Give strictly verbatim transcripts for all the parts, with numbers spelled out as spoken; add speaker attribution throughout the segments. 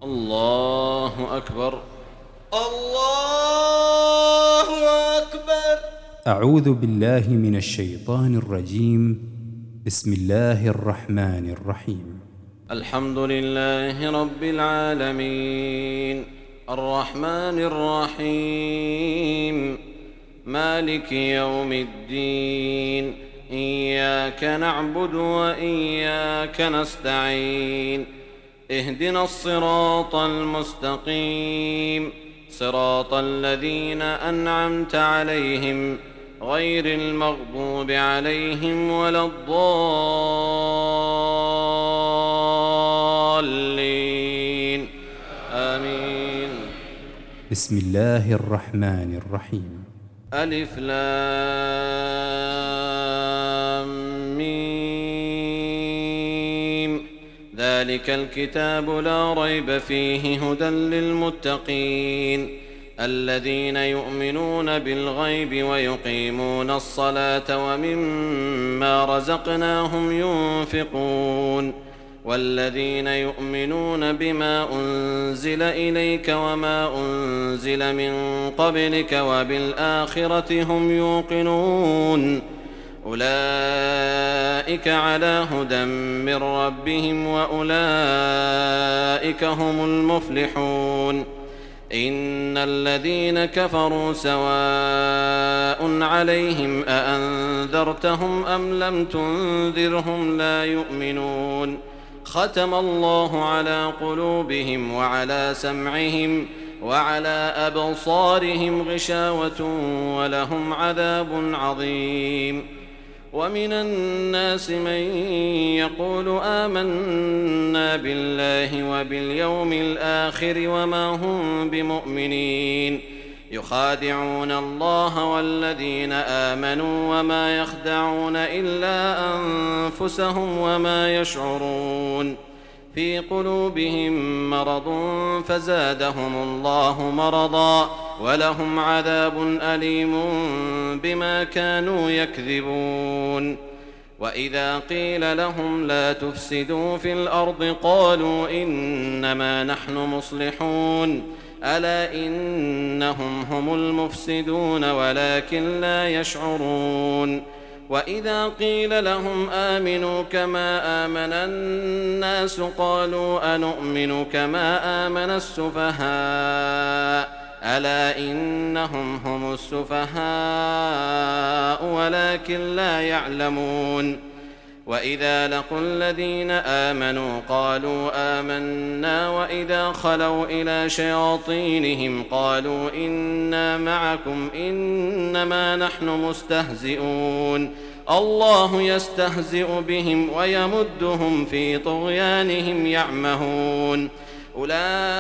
Speaker 1: الله أكبر.
Speaker 2: الله أكبر.
Speaker 3: أعوذ بالله من الشيطان الرجيم. بسم الله الرحمن الرحيم.
Speaker 1: الحمد لله رب العالمين، الرحمن الرحيم، مالك يوم الدين، إياك نعبد وإياك نستعين، اهدنا الصراط المستقيم، صراط الذين أنعمت عليهم غير المغضوب عليهم ولا الضالين، آمين.
Speaker 3: بسم الله الرحمن الرحيم.
Speaker 1: ألف لام ميم، ذلك الكتاب لا ريب فيه هدى للمتقين الذين يؤمنون بالغيب ويقيمون الصلاة ومما رزقناهم ينفقون والذين يؤمنون بما أنزل إليك وما أنزل من قبلك وبالآخرة هم يوقنون أولئك على هدى من ربهم وأولئك هم المفلحون. إن الذين كفروا سواء عليهم أأنذرتهم أم لم تنذرهم لا يؤمنون. ختم الله على قلوبهم وعلى سمعهم وعلى أبصارهم غشاوة ولهم عذاب عظيم. ومن الناس من يقول آمنا بالله وباليوم الآخر وما هم بمؤمنين يخادعون الله والذين آمنوا وما يخدعون إلا أنفسهم وما يشعرون. في قلوبهم مرض فزادهم الله مرضا ولهم عذاب أليم بما كانوا يكذبون. وإذا قيل لهم لا تفسدوا في الأرض قالوا إنما نحن مصلحون ألا إنهم هم المفسدون ولكن لا يشعرون. وإذا قيل لهم آمنوا كما آمن الناس قالوا أنؤمن كما آمن السفهاء ألا إنهم هم السفهاء ولكن لا يعلمون. وإذا لقوا الذين آمنوا قالوا آمنا وإذا خلوا إلى شياطينهم قالوا إنا معكم إنما نحن مستهزئون الله يستهزئ بهم ويمدهم في طغيانهم يعمهون. أولئك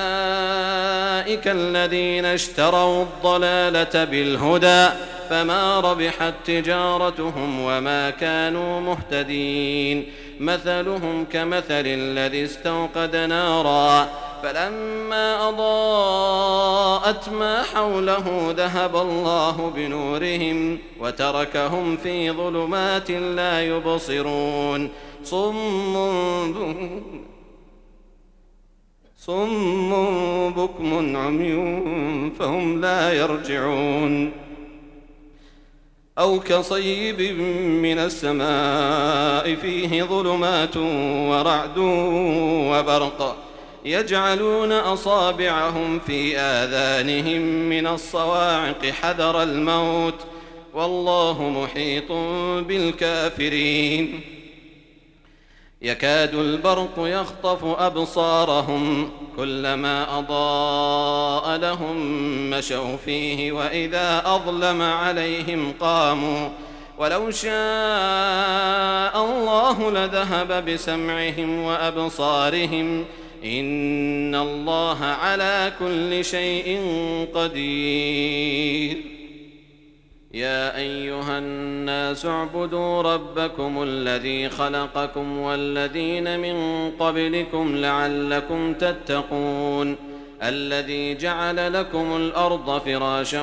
Speaker 1: الذين اشتروا الضلالة بالهدى فما ربحت تجارتهم وما كانوا مهتدين. مثلهم كمثل الذي استوقد نارا فلما أضاءت ما حوله ذهب الله بنورهم وتركهم في ظلمات لا يبصرون. صم صم بكم عمي فهم لا يرجعون. أو كصيب من السماء فيه ظلمات ورعد وبرق يجعلون أصابعهم في آذانهم من الصواعق حذر الموت والله محيط بالكافرين. يكاد البرق يخطف أبصارهم كلما أضاء لهم مشوا فيه وإذا أظلم عليهم قاموا ولو شاء الله لذهب بسمعهم وأبصارهم إن الله على كل شيء قدير. يا أيها الناس اعبدوا ربكم الذي خلقكم والذين من قبلكم لعلكم تتقون الذي جعل لكم الأرض فراشا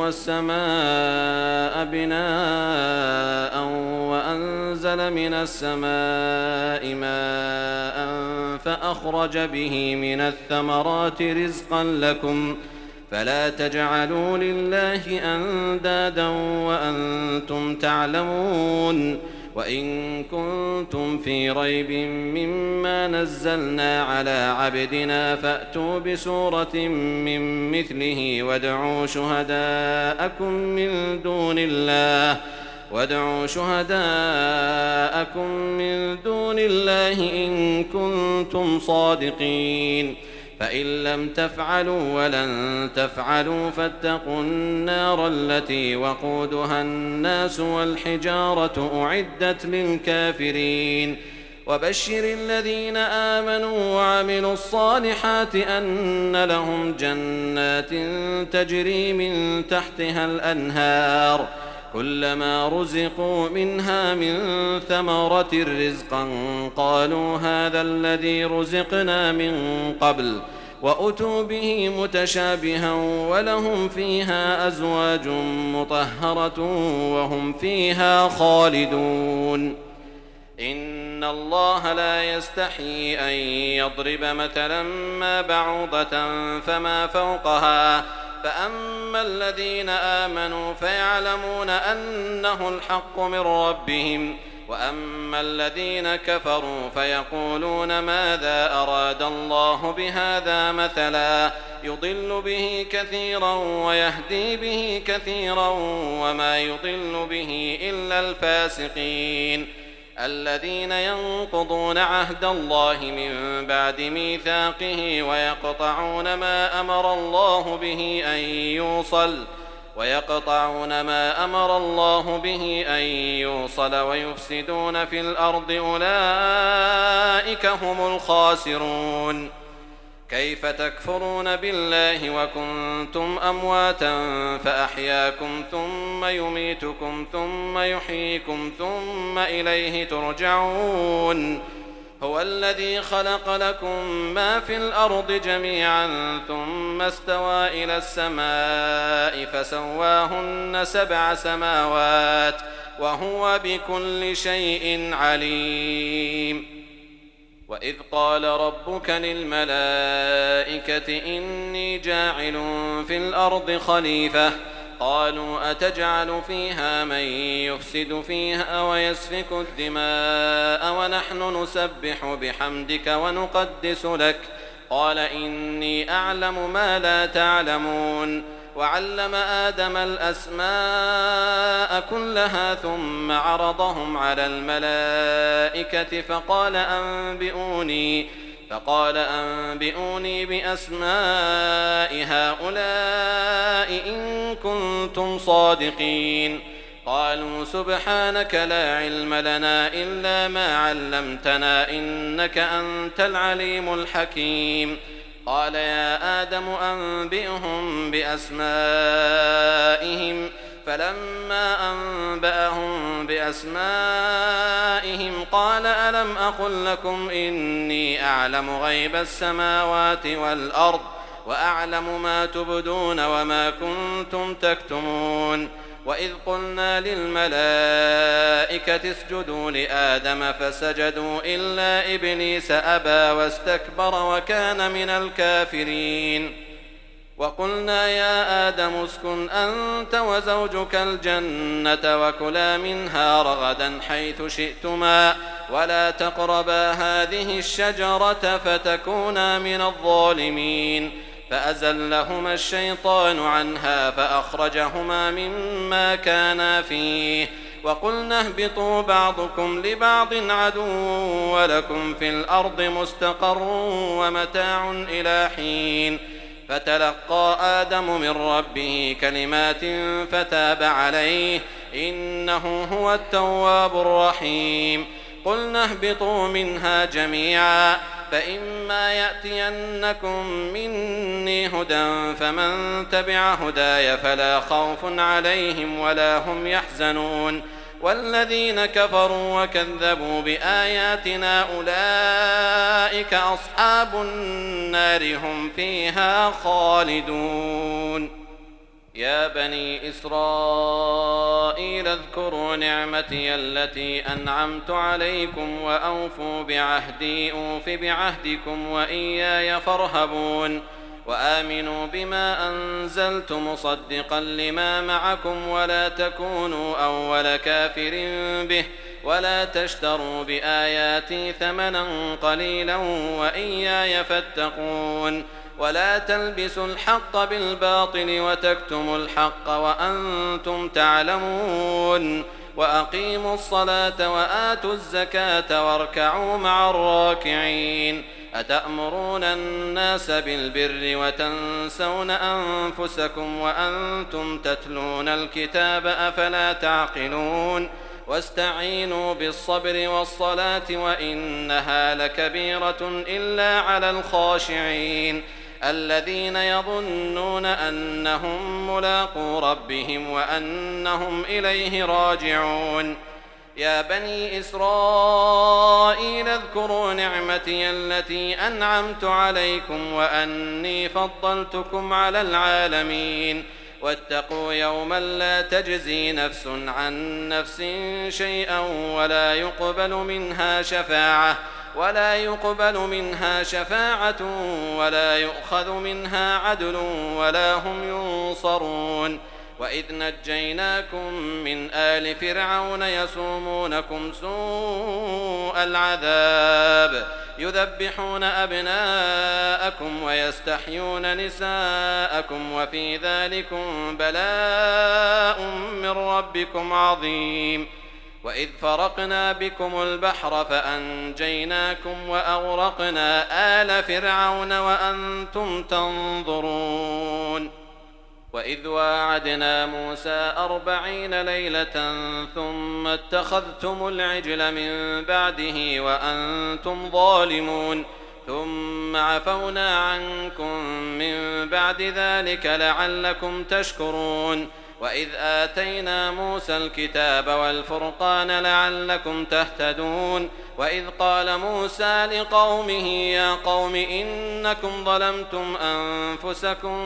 Speaker 1: والسماء بناء وأنزل من السماء ماء فأخرج به من الثمرات رزقا لكم فلا تجعلوا لله أندادا وأنتم تعلمون وإن كنتم في ريب مما نزلنا على عبدنا فأتوا بسورة من مثله وادعوا شهداءكم من دون الله وادعوا شهداءكم من دون الله إن كنتم صادقين فإن لم تفعلوا ولن تفعلوا فاتقوا النار التي وقودها الناس والحجارة أعدت للكافرين وبشر الذين آمنوا وعملوا الصالحات أن لهم جنات تجري من تحتها الأنهار كلما رزقوا منها من ثمرة رزقا قالوا هذا الذي رزقنا من قبل وأتوا به متشابها ولهم فيها أزواج مطهرة وهم فيها خالدون إن الله لا يستحيي أن يضرب مثلا ما بعوضة فما فوقها فأما الذين آمنوا فيعلمون أنه الحق من ربهم وأما الذين كفروا فيقولون ماذا أراد الله بهذا مثلا يضل به كثيرا ويهدي به كثيرا وما يضل به إلا الفاسقين الذين ينقضون عهد الله من بعد ميثاقه ويقطعون ما أمر الله به أن يوصل ويقطعون ما أمر الله به أن يوصل ويفسدون في الأرض أولئك هم الخاسرون كيف تكفرون بالله وكنتم أمواتا فأحياكم ثم يميتكم ثم يحييكم ثم إليه ترجعون هو الذي خلق لكم ما في الأرض جميعا ثم استوى إلى السماء فسواهن سبع سماوات وهو بكل شيء عليم وإذ قال ربك للملائكة إني جاعل في الأرض خليفة قالوا أتجعل فيها من يفسد فيها ويسفك الدماء ونحن نسبح بحمدك ونقدس لك قال إني أعلم ما لا تعلمون وعلم آدم الأسماء كلها ثم عرضهم على الملائكة فقال أنبئوني فقال أنبئوني بأسماء هؤلاء إن كنتم صادقين قالوا سبحانك لا علم لنا إلا ما علمتنا إنك أنت العليم الحكيم قال يا آدم أنبئهم بأسمائهم فلما أنبأهم بأسمائهم قال ألم أقل لكم إني أعلم غيب السماوات والأرض وأعلم ما تبدون وما كنتم تكتمون وإذ قلنا للملائكة اسجدوا لآدم فسجدوا إلا إبليس أبى واستكبر وكان من الكافرين وقلنا يا آدم اسكن أنت وزوجك الجنة وكلا منها رغدا حيث شئتما ولا تقربا هذه الشجرة فتكونا من الظالمين فأزلهما الشيطان عنها فأخرجهما مما كانا فيه وقلنا اهبطوا بعضكم لبعض عدو ولكم في الأرض مستقر ومتاع إلى حين فتلقى آدم من ربه كلمات فتاب عليه إنه هو التواب الرحيم قلنا اهبطوا منها جميعا فإما يأتينكم مني هدى فمن تبع هداي فلا خوف عليهم ولا هم يحزنون والذين كفروا وكذبوا بآياتنا أولئك أصحاب النار هم فيها خالدون. يا بني إسرائيل اذكروا نعمتي التي أنعمت عليكم وأوفوا بعهدي أوف بعهدكم وإياي فارهبون. وآمنوا بما أنزلت مصدقا لما معكم ولا تكونوا أول كافر به ولا تشتروا بآياتي ثمنا قليلا وإياي فاتقون. ولا تلبسوا الحق بالباطل وتكتموا الحق وأنتم تعلمون. وأقيموا الصلاة وآتوا الزكاة واركعوا مع الراكعين. أتأمرون الناس بالبر وتنسون أنفسكم وأنتم تتلون الكتاب أفلا تعقلون. واستعينوا بالصبر والصلاة وإنها لكبيرة إلا على الخاشعين الذين يظنون أنهم ملاقو ربهم وأنهم إليه راجعون. يا بني إسرائيل اذكروا نعمتي التي أنعمت عليكم وأني فضلتكم على العالمين. واتقوا يوما لا تجزي نفس عن نفس شيئا ولا يقبل منها شفاعة ولا يقبل منها شفاعة ولا يؤخذ منها عدل ولا هم ينصرون. وإذ نجيناكم من آل فرعون يسومونكم سوء العذاب يذبحون أبناءكم ويستحيون نساءكم وفي ذلكم بلاء من ربكم عظيم. وإذ فرقنا بكم البحر فأنجيناكم وأغرقنا آل فرعون وأنتم تنظرون. وإذ واعدنا موسى أربعين ليلة ثم اتخذتم العجل من بعده وأنتم ظالمون ثم عفونا عنكم من بعد ذلك لعلكم تشكرون. وإذ آتينا موسى الكتاب والفرقان لعلكم تهتدون. وإذ قال موسى لقومه يا قوم إنكم ظلمتم أنفسكم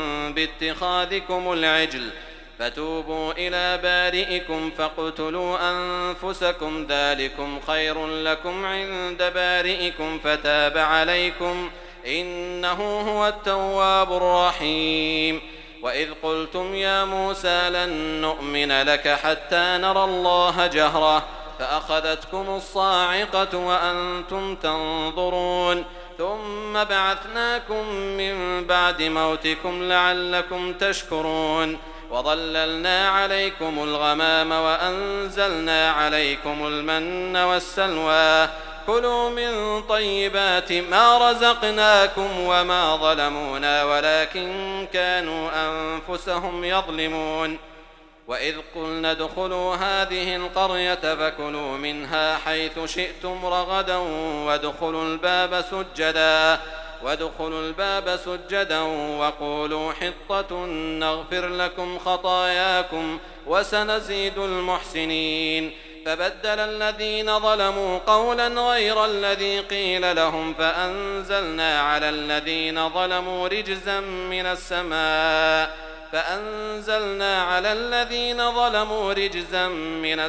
Speaker 1: باتخاذكم العجل فتوبوا إلى بارئكم فاقتلوا أنفسكم ذلكم خير لكم عند بارئكم فتاب عليكم إنه هو التواب الرحيم. وإذ قلتم يا موسى لن نؤمن لك حتى نرى الله جهرة فأخذتكم الصاعقة وأنتم تنظرون ثم بعثناكم من بعد موتكم لعلكم تشكرون. وظللنا عليكم الغمام وأنزلنا عليكم المن والسلوى كلوا من طيبات ما رزقناكم وما ظلمونا ولكن كانوا أنفسهم يظلمون. وإذ قلنا ادخلوا هذه القرية فكلوا منها حيث شئتم رغدا وادخلوا الباب سجدا وادخلوا الباب سجدا وقولوا حطة نغفر لكم خطاياكم وسنزيد المحسنين. فبدل الذين ظلموا قولا غير الذي قيل لهم فأنزلنا على الذين ظلموا رجزا من السماء فأنزلنا على الذين ظلموا رجزا من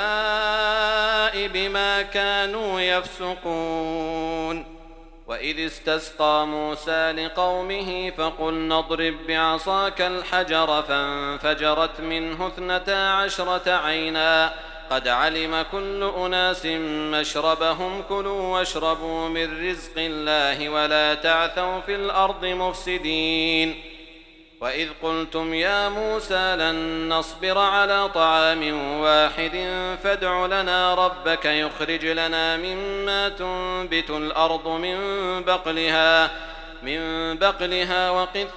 Speaker 1: السماء بما كانوا يفسقون. وإذ استسقى موسى لقومه فقلنا اضرب بعصاك الحجر فانفجرت منه اثنتا عشرة عينا قد علم كل أناس مشربهم كلوا واشربوا من رزق الله ولا تعثوا في الأرض مفسدين. وإذ قلتم يا موسى لن نصبر على طعام واحد فادع لنا ربك يخرج لنا مما تنبت الأرض من بقلها من بقلها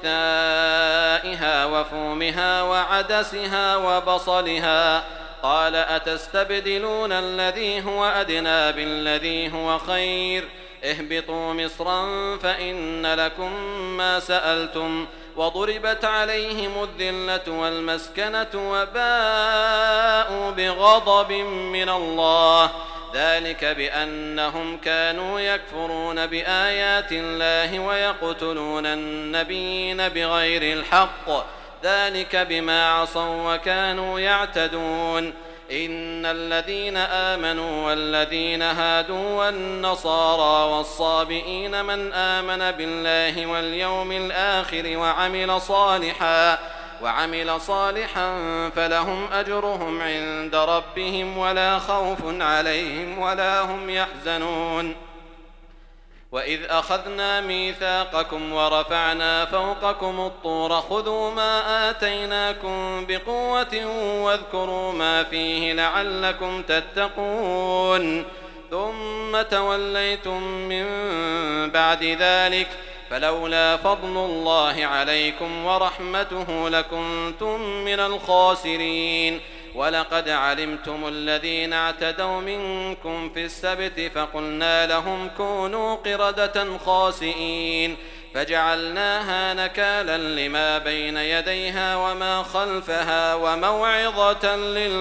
Speaker 1: وقثائها وفومها وعدسها وبصلها قال أتستبدلون الذي هو أدنى بالذي هو خير اهبطوا مصرا فإن لكم ما سألتم وضربت عليهم الذلة والمسكنة وباءوا بغضب من الله ذلك بأنهم كانوا يكفرون بآيات الله ويقتلون النبيين بغير الحق ذلك بما عصوا وكانوا يعتدون إن الذين آمنوا والذين هادوا والنصارى والصابئين من آمن بالله واليوم الآخر وعمل صالحا وعمل صالحا فلهم أجرهم عند ربهم ولا خوف عليهم ولا هم يحزنون وإذ أخذنا ميثاقكم ورفعنا فوقكم الطور خذوا ما آتيناكم بقوة واذكروا ما فيه لعلكم تتقون ثم توليتم من بعد ذلك فلولا فضل الله عليكم ورحمته لكنتم من الخاسرين ولقد علمتم الذين اعتدوا منكم في السبت فقلنا لهم كونوا قردة خاسئين فجعلناها نكالا لما بين يديها وما خلفها وموعظة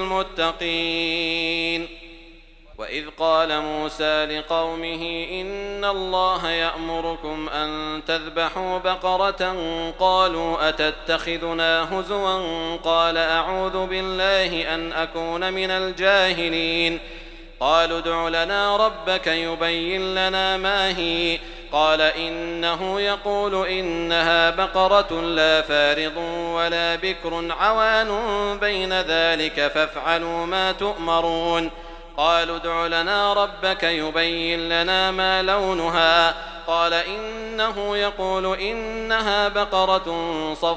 Speaker 1: للمتقين وإذ قال موسى لقومه إن الله يأمركم أن تذبحوا بقرة قالوا أتتخذنا هزوا قال أعوذ بالله أن أكون من الجاهلين قالوا ادع لنا ربك يبين لنا ما هي قال إنه يقول إنها بقرة لا فارض ولا بكر عوان بين ذلك فافعلوا ما تؤمرون قالوا ادع لنا ربك يبين لنا ما لونها قال إنه يقول إنها بقرة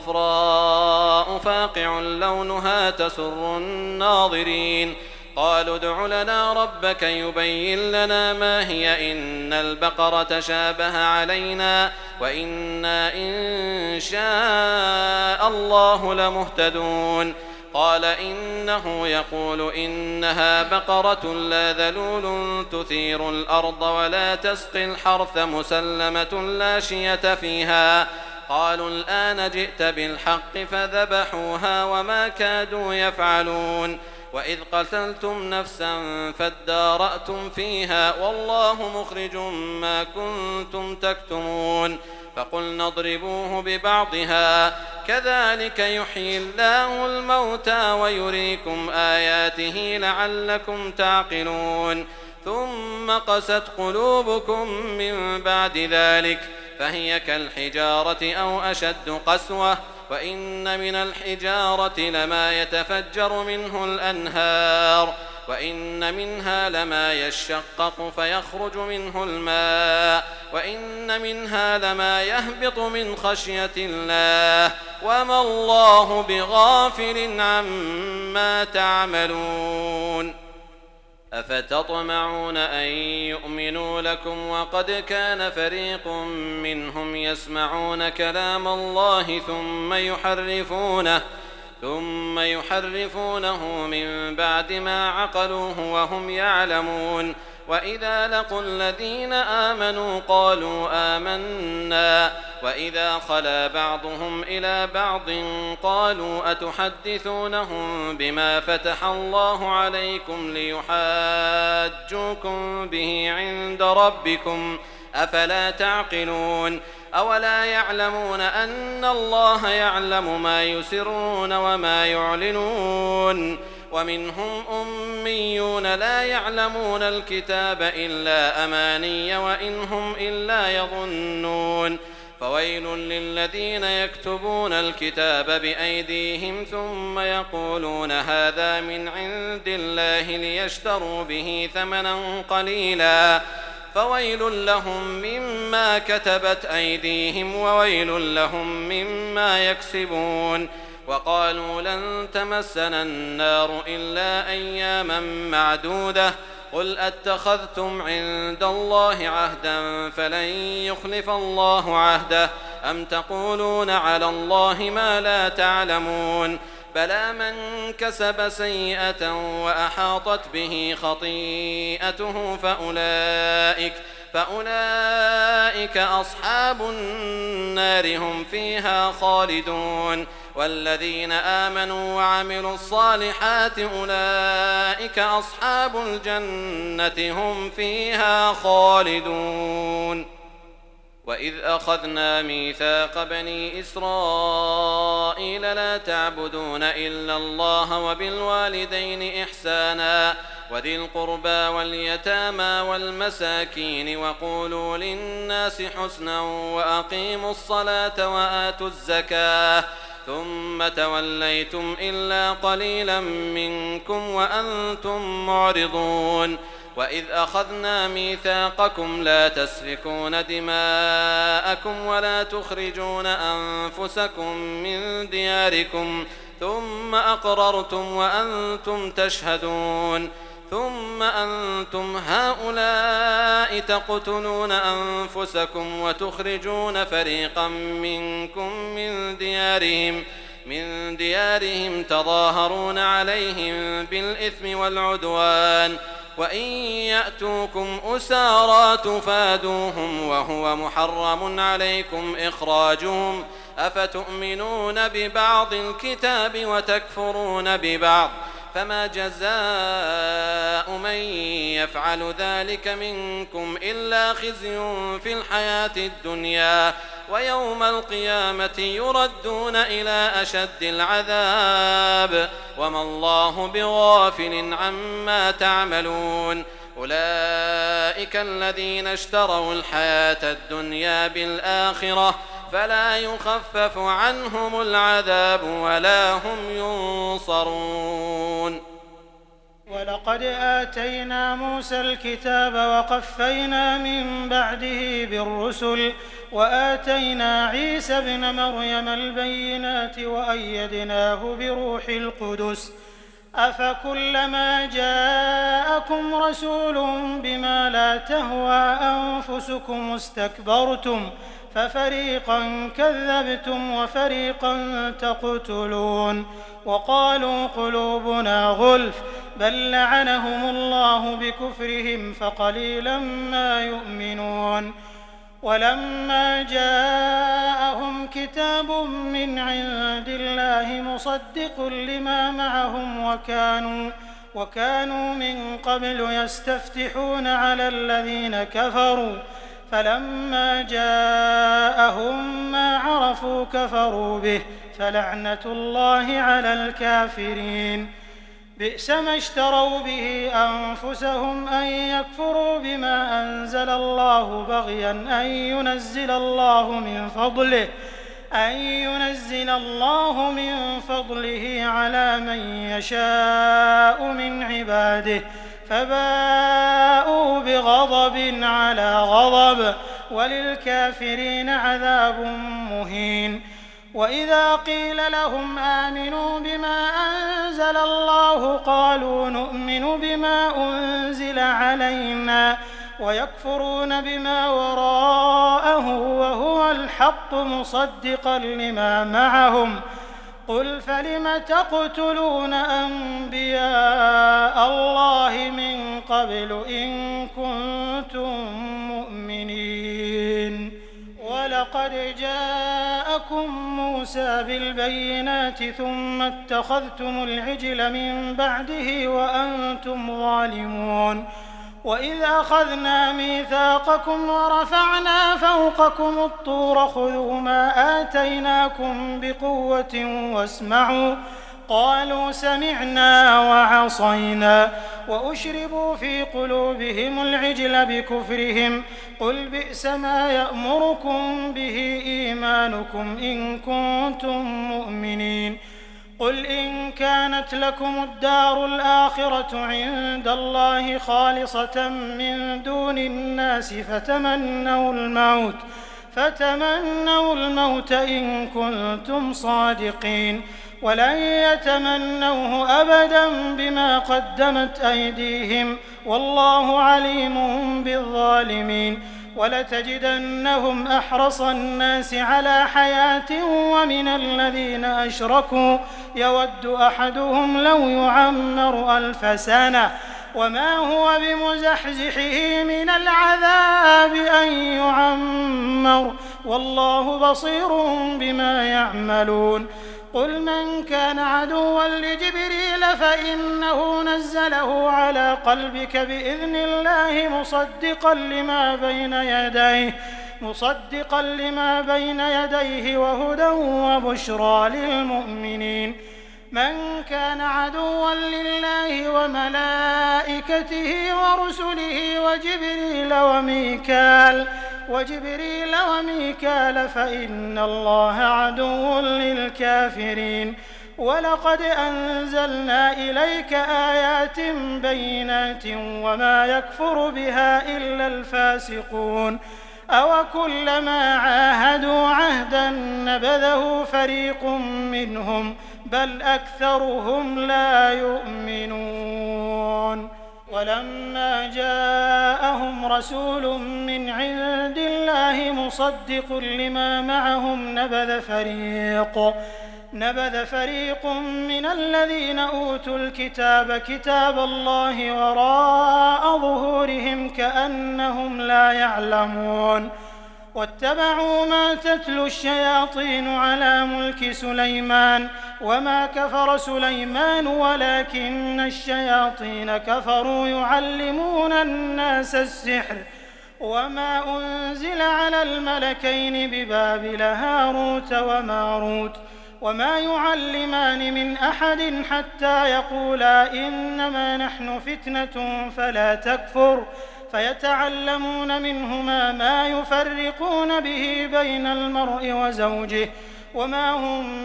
Speaker 1: صفراء فاقع لونها تسر الناظرين قالوا ادع لنا ربك يبين لنا ما هي إن البقرة شابه علينا وإنا إن شاء الله لمهتدون قال إنه يقول إنها بقرة لا ذلول تثير الأرض ولا تسقي الحرث مسلمة لا شية فيها قالوا الآن جئت بالحق فذبحوها وما كادوا يفعلون وإذ قتلتم نفسا فادارأتم فيها والله مخرج ما كنتم تكتمون فقلنا اضربوه ببعضها كذلك يحيي الله الموتى ويريكم آياته لعلكم تعقلون ثم قست قلوبكم من بعد ذلك فهي كالحجارة أو أشد قسوة وإن من الحجارة لما يتفجر منه الأنهار وإن منها لما يشقق فيخرج منه الماء وإن منها لما يهبط من خشية الله وما الله بغافل عما تعملون أفتطمعون أن يؤمنوا لكم وقد كان فريق منهم يسمعون كلام الله ثم يحرفونه ثم يحرفونه من بعد ما عقلوه وهم يعلمون وإذا لقوا الذين آمنوا قالوا آمنا وإذا خلا بعضهم إلى بعض قالوا أتحدثونهم بما فتح الله عليكم ليحاجوكم به عند ربكم أفلا تعقلون أولا يعلمون أن الله يعلم ما يسرون وما يعلنون ومنهم أميون لا يعلمون الكتاب إلا أماني وإن هم إلا يظنون فويل للذين يكتبون الكتاب بأيديهم ثم يقولون هذا من عند الله ليشتروا به ثمنا قليلا فويل لهم مما كتبت أيديهم وويل لهم مما يكسبون وقالوا لن تمسنا النار إلا أياما معدودة قل أتخذتم عند الله عهدا فلن يخلف الله عهده أم تقولون على الله ما لا تعلمون بلى من كسب سيئة وأحاطت به خطيئته فأولئك فأولئك أصحاب النار هم فيها خالدون والذين آمنوا وعملوا الصالحات أولئك أصحاب الجنة هم فيها خالدون. وإذ أخذنا ميثاق بني إسرائيل لا تعبدون إلا الله وبالوالدين إحسانا وذي القربى واليتامى والمساكين وقولوا للناس حسنا وأقيموا الصلاة وآتوا الزكاة ثم توليتم إلا قليلا منكم وأنتم معرضون. وإذ أخذنا ميثاقكم لا تسفكون دماءكم ولا تخرجون أنفسكم من دياركم ثم أقررتم وأنتم تشهدون ثم أنتم هؤلاء تقتلون أنفسكم وتخرجون فريقا منكم من ديارهم من ديارهم تظاهرون عليهم بالإثم والعدوان وإن يأتوكم أسارى تفادوهم وهو محرم عليكم إخراجهم أفتؤمنون ببعض الكتاب وتكفرون ببعض فما جزاء من يفعل ذلك منكم إلا خزي في الحياة الدنيا ويوم القيامة يردون إلى أشد العذاب وما الله بغافل عما تعملون. أولئك الذين اشتروا الحياة الدنيا بالآخرة فلا يخفف عنهم العذاب ولا هم ينصرون.
Speaker 4: ولقد آتينا موسى الكتاب وقفينا من بعده بالرسل وآتينا عيسى ابن مريم البينات وأيدناه بروح القدس أفكلما جاءكم رسول بما لا تهوى أنفسكم استكبرتم ففريقا كذبتم وفريقا تقتلون وقالوا قلوبنا غلف بل لعنهم الله بكفرهم فقليلا ما يؤمنون. ولما جاءهم كتاب من عند الله مصدق لما معهم وكانوا وكانوا من قبل يستفتحون على الذين كفروا فلما جاءهم ما عرفوا كفروا به فلعنة الله على الكافرين. بئس ما اشتروا به أنفسهم أن يكفروا بما أنزل الله بغيا أن ينزل الله من فضله أن ينزل الله من فضله على من يشاء من عباده فباءوا بغضب على غضب وللكافرين عذاب مهين. وإذا قيل لهم آمنوا بما أنزل الله قالوا نؤمن بما أنزل علينا ويكفرون بما وراءه وهو الحق مصدقا لما معهم قل فلم تقتلون أنبياء الله من قبل إن كنتم مؤمنين. ولقد جاءكم موسى بالبينات ثم اتخذتم العجل من بعده وأنتم ظالمون. وإذ أخذنا ميثاقكم ورفعنا فوقكم الطور خذوا ما آتيناكم بقوة واسمعوا قالوا سمعنا وعصينا وأشربوا في قلوبهم العجل بكفرهم قل بئس ما يأمركم به إيمانكم إن كنتم مؤمنين. قل إن كانت لكم الدار الآخرة عند الله خالصة من دون الناس فتمنوا الموت فتمنوا الموت إن كنتم صادقين ولن يتمنوه أبدا بما قدمت أيديهم والله عليم بالظالمين. ولتجدنهم أحرص الناس على حياة ومن الذين أشركوا يود أحدهم لو يعمر ألف سنة وما هو بمزحزحه من العذاب أن يعمر والله بصير بما يعملون قل من كان عدوا لجبريل فإنه نزله على قلبك بإذن الله مصدقا لما بين يديه مصدقا لما بين يديه وهدى وبشرى للمؤمنين من كان عدوا لله وملائكته ورسله وجبريل وميكال وجبريل وميكال فإن الله عدو للكافرين ولقد أنزلنا إليك آيات بينات وما يكفر بها إلا الفاسقون أوكلما عاهدوا عهدا نبذه فريق منهم بل أكثرهم لا يؤمنون ولما جاءهم رسول من عند الله مصدق لما معهم نبذ فريق نبذ فريق من الذين أوتوا الكتاب كتاب الله وراء ظهورهم كأنهم لا يعلمون واتبعوا ما تتلو الشياطين على ملك سليمان وما كفر سليمان ولكن الشياطين كفروا يعلمون الناس السحر وما أنزل على الملكين ببابل هاروت وماروت وما يعلمان من أحد حتى يقولا إنما نحن فتنة فلا تكفر فيتعلمون منهما ما يفرقون به بين المرء وزوجه وما هم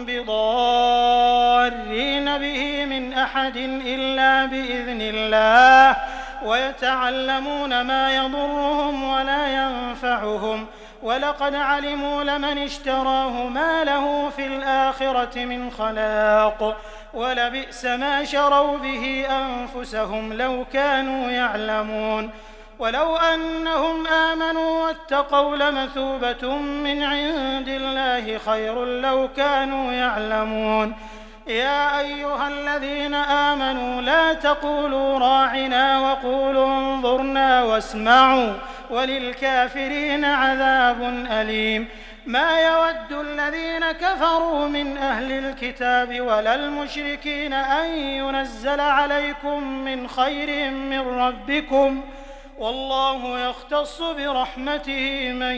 Speaker 4: بضارين به من أحد إلا بإذن الله ويتعلمون ما يضرهم ولا ينفعهم ولقد علموا لمن اشتراه ما له في الآخرة من خلاق ولبئس ما شروا به أنفسهم لو كانوا يعلمون ولو أنهم آمنوا واتقوا لمثوبة من عند الله خير لو كانوا يعلمون يا أيها الذين آمنوا لا تقولوا راعنا وقولوا انظرنا واسمعوا وللكافرين عذاب أليم ما يود الذين كفروا من أهل الكتاب ولا المشركين أن ينزل عليكم من خير من ربكم والله يختص برحمته من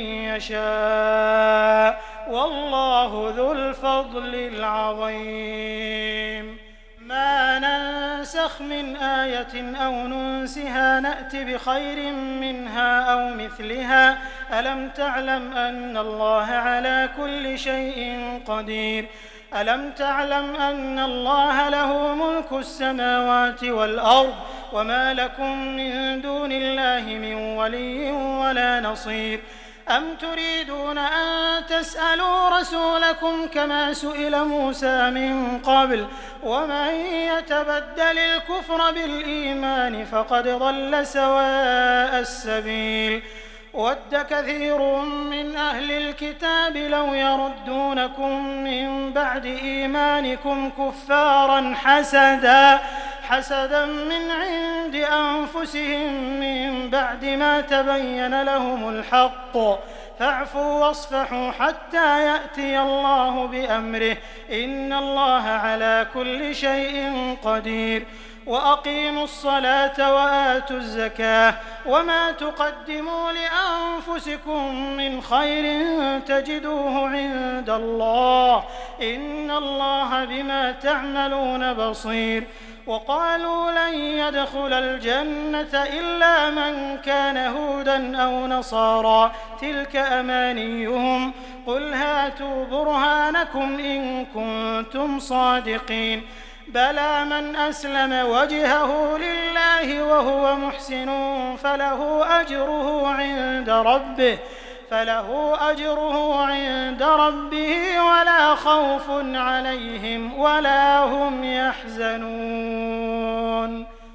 Speaker 4: يشاء والله ذو الفضل العظيم ما ننسخ من آية أو ننسها نأت بخير منها أو مثلها ألم تعلم أن الله على كل شيء قدير ألم تعلم أن الله له ملك السماوات والأرض وما لكم من دون الله من ولي ولا نصير أم تريدون أن تسألوا رسولكم كما سئل موسى من قبل ومن يتبدل الكفر بالإيمان فقد ضل سواء السبيل ود كثير من أهل الكتاب لو يردونكم من بعد إيمانكم كفارا حسدا حسدا من عند أنفسهم من بعد ما تبين لهم الحق فاعفوا واصفحوا حتى يأتي الله بأمره إن الله على كل شيء قدير وأقيموا الصلاة وآتوا الزكاة وما تقدموا لأنفسكم من خير تجدوه عند الله إن الله بما تعملون بصير وقالوا لن يدخل الجنة إلا من كان هودا أو نصارى تلك أمانيهم قل هاتوا برهانكم إن كنتم صادقين بلى من أسلم وجهه لله وهو محسن فله أجره عند ربه فله أجره عند ربه ولا خوف عليهم ولا هم يحزنون وقال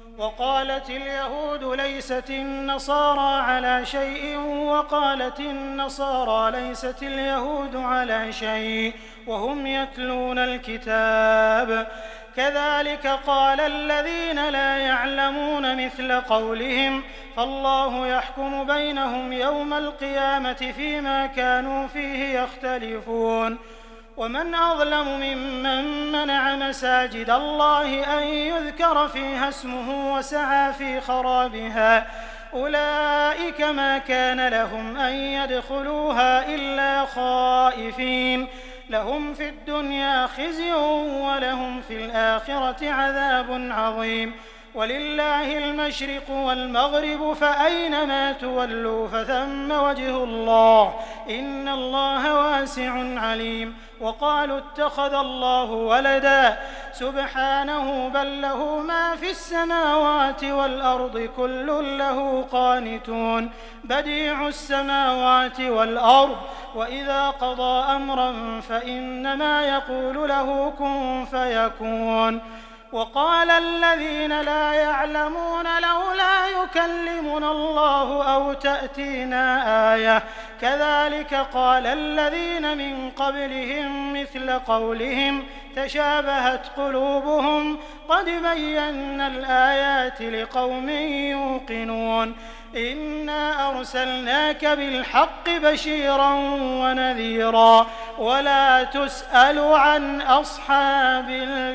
Speaker 4: وقالت اليهود ليست النصارى على شيء وقالت النصارى ليست اليهود على شيء وهم يتلون الكتاب كذلك قال الذين لا يعلمون مثل قولهم فالله يحكم بينهم يوم القيامة فيما كانوا فيه يختلفون ومن أظلم ممن منع مساجد الله أن يذكر فيها اسمه وسعى في خرابها أولئك ما كان لهم أن يدخلوها إلا خائفين لهم في الدنيا خزي ولهم في الآخرة عذاب عظيم ولله المشرق والمغرب فأينما تولوا فثم وجه الله إن الله واسع عليم وقالوا اتخذ الله ولدا سبحانه بل له ما في السماوات والأرض كل له قانتون بديع السماوات والأرض وإذا قضى أمرا فإنما يقول له كن فيكون وقال الذين لا يعلمون لولا يكلمنا الله أو تأتينا آية كذلك قال الذين من قبلهم مثل قولهم تشابهت قلوبهم قد بينا الآيات لقوم يوقنون إنا أرسلناك بالحق بشيرا ونذيرا ولا تسأل عن أصحاب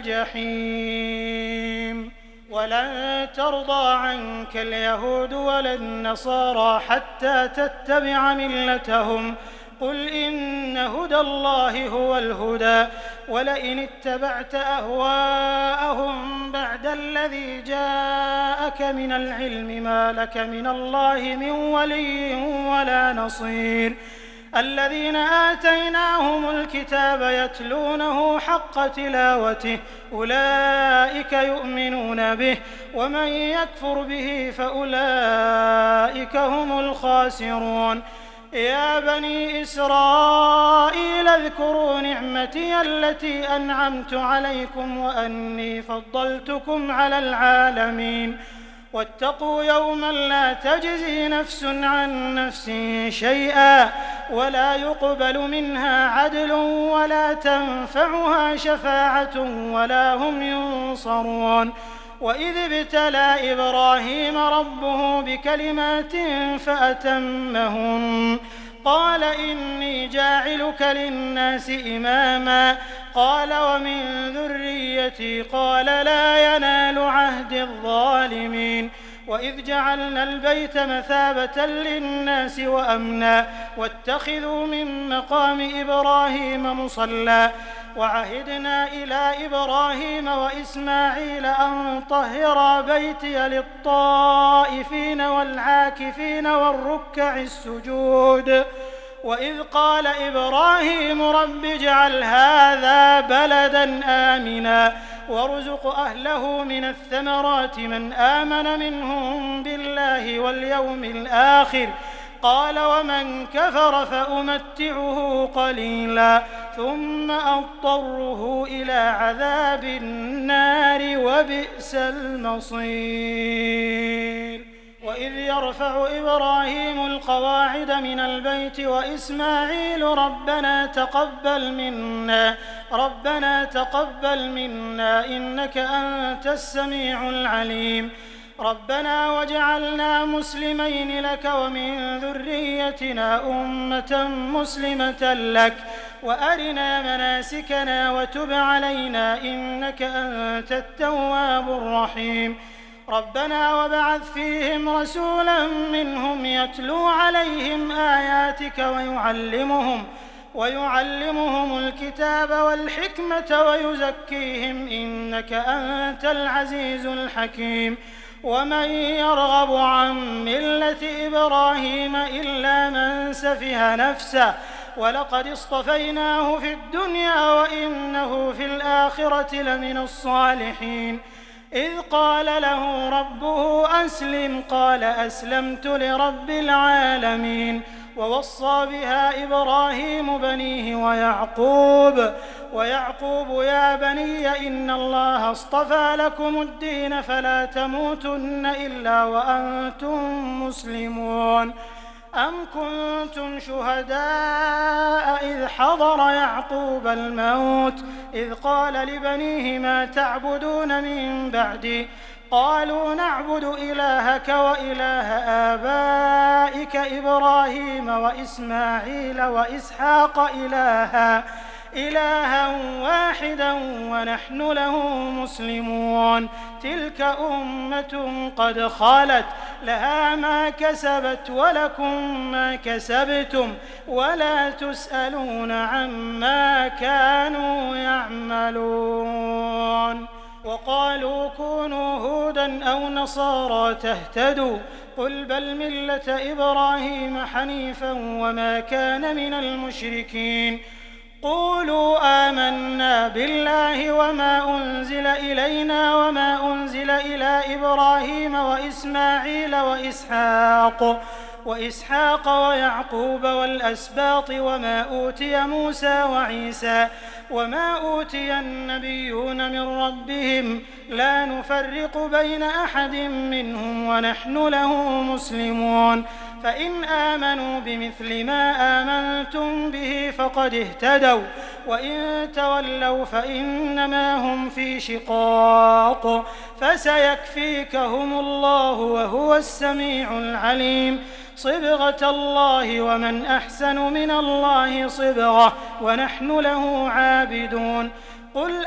Speaker 4: الجحيم ولن ترضى عنك اليهود ولا النصارى حتى تتبع ملتهم قل إن هدى الله هو الهدى ولئن اتبعت أهواءهم بعد الذي جاءك من العلم ما لك من الله من ولي ولا نصير الذين آتيناهم الكتاب يتلونه حق تلاوته أولئك يؤمنون به ومن يكفر به فأولئك هم الخاسرون يا بني إسرائيل اذكروا نعمتي التي أنعمت عليكم وأني فضلتكم على العالمين واتقوا يوما لا تجزي نفس عن نفس شيئا ولا يقبل منها عدل ولا تنفعها شفاعة ولا هم ينصرون وإذ ابتلى إبراهيم ربه بكلمات فأتمهن قال إني جاعلك للناس إماما قال ومن ذريتي قال لا ينال عهد الظالمين وإذ جعلنا البيت مثابة للناس وأمنا واتخذوا من مقام إبراهيم مصلى وعهدنا إلى إبراهيم وإسماعيل أن طهرا بيتي للطائفين والعاكفين والركع السجود وإذ قال إبراهيم رب اجعل هذا بلدا آمنا وارزق أهله من الثمرات من آمن منهم بالله واليوم الآخر قال ومن كفر فأمتعه قليلا ثم أضطره إلى عذاب النار وبئس المصير وإذ يرفع إبراهيم القواعد من البيت وإسماعيل ربنا تقبل منا ربنا تقبل منا إنك أنت السميع العليم ربنا واجعلنا مسلمين لك ومن ذريتنا أمة مسلمة لك وأرنا مناسكنا وتب علينا إنك أنت التواب الرحيم ربنا وابعث فيهم رسولا منهم يتلو عليهم آياتك ويعلمهم ويعلمهم الكتاب والحكمة ويزكيهم إنك أنت العزيز الحكيم ومن يرغب عن ملة إبراهيم إلا من سفه نفسه ولقد اصطفيناه في الدنيا وإنه في الآخرة لمن الصالحين إذ قال له ربه أسلم قال أسلمت لرب العالمين ووصى بها إبراهيم بنيه ويعقوب ويعقوب يا بني إن الله اصطفى لكم الدين فلا تموتن إلا وأنتم مسلمون أم كنتم شهداء إذ حضر يعقوب الموت إذ قال لبنيه ما تعبدون من بعدي قالوا نعبد إلهك وإله آبائك إبراهيم وإسماعيل وإسحاق إلها إلها واحدا ونحن له مسلمون تلك أمة قد خلت لها ما كسبت ولكم ما كسبتم ولا تسألون عما كانوا يعملون وقالوا كونوا هودا أو نصارى تهتدوا قل بل ملة إبراهيم حنيفا وما كان من المشركين قولوا آمنا بالله وما أنزل إلينا وما أنزل إلى إبراهيم وإسماعيل وإسحاق وإسحاق ويعقوب والأسباط وما أوتي موسى وعيسى وما أوتي النبيون من ربهم لا نفرق بين أحد منهم ونحن له مسلمون فإن آمنوا بمثل ما آمنتم به فقد اهتدوا وإن تولوا فإنما هم في شقاق فسيكفيكهم الله وهو السميع العليم صبغة الله ومن أحسن من الله صبغة ونحن له عابدون قل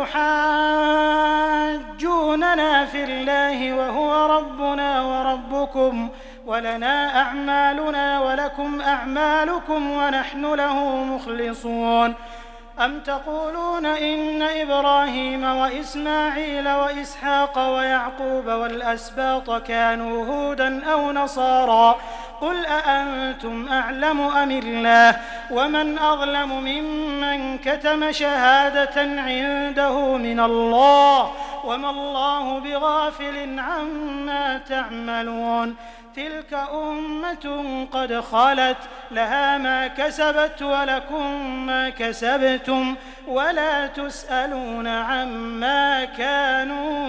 Speaker 4: أتحاجوننا في الله وهو ربنا وربكم ولنا أعمالنا ولكم أعمالكم ونحن له مخلصون أم تقولون إن إبراهيم وإسماعيل وإسحاق ويعقوب والأسباط كانوا هودا أو نصارى قل أأنتم أعلم أم الله ومن أظلم ممن كتم شهادة عنده من الله وما الله بغافل عما تعملون تلك أمة قد خلت لها ما كسبت ولكم ما كسبتم ولا تسألون عما كانوا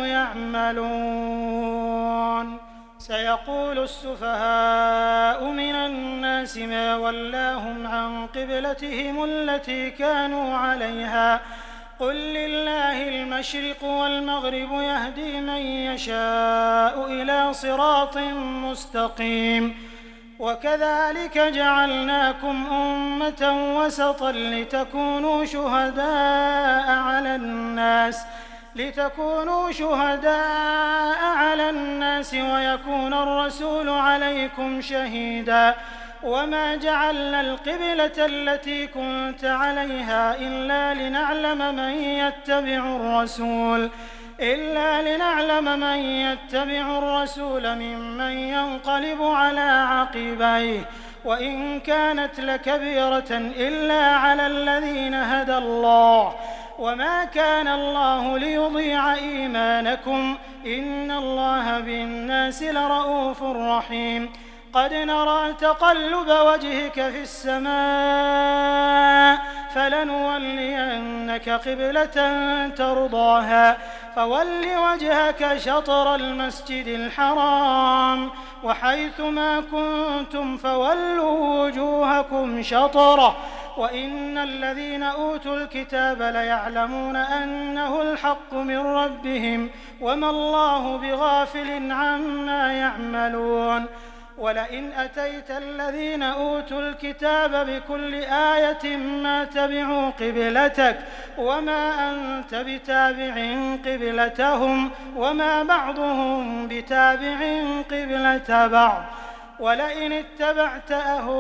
Speaker 4: يعملون سيقول السفهاء من الناس ما ولاهم عن قبلتهم التي كانوا عليها قل لله المشرق والمغرب يهدي من يشاء إلى صراط مستقيم وكذلك جعلناكم أمة وسطا لتكونوا شهداء على الناس لتكونوا شهداء على الناس ويكون الرسول عليكم شهيدا وما جعلنا القبلة التي كنت عليها إلا لنعلم من يتبع الرسول إلا لنعلم من يتبع الرسول ممن ينقلب على عقبيه وإن كانت لكبيرة إلا على الذين هدى الله وما كان الله ليضيع إيمانكم إن الله بالناس لرؤوف رحيم قد نرى تقلب وجهك في السماء فلنولينك قبلة ترضاها فول وجهك شطر المسجد الحرام وحيث ما كنتم فولوا وجوهكم شطره وإن الذين أوتوا الكتاب ليعلمون أنه الحق من ربهم وما الله بغافل عما يعملون ولئن أتيت الذين أوتوا الكتاب بكل آية ما تبعوا قبلتك وما أنت بتابع قبلتهم وما بعضهم بتابع قبلة بعض ولئن اتبعت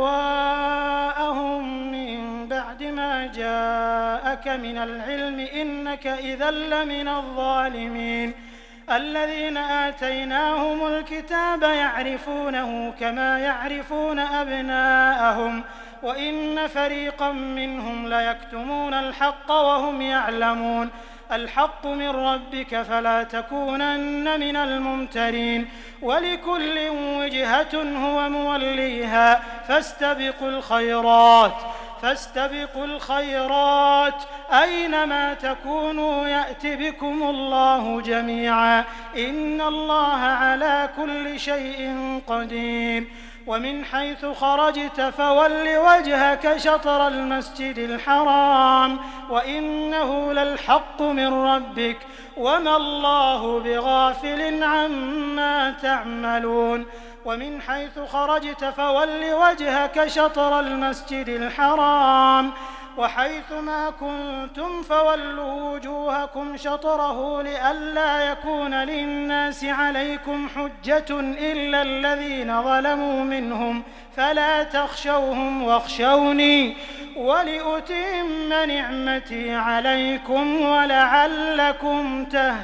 Speaker 4: أهواءهم من بعد ما جاءك من العلم إنك إذا لمن الظالمين الذين آتيناهم الكتاب يعرفونه كما يعرفون أبناءهم وإن فريقا منهم ليكتمون الحق وهم يعلمون الحق من ربك فلا تكونن من الممترين ولكل وجهة هو موليها فاستبقوا الخيرات فاستبقوا الخيرات أينما تكونوا يأت بكم الله جميعا إن الله على كل شيء قدير ومن حيث خرجت فول وجهك شطر المسجد الحرام وإنه للحق من ربك وما الله بغافل عما تعملون ومن حيث خرجت فول وجهك شطر المسجد الحرام وحيث ما كنتم فولوا وجوهكم شطره لئلا يكون للناس عليكم حجة إلا الذين ظلموا منهم فلا تخشوهم واخشوني ولأتم نعمتي عليكم ولعلكم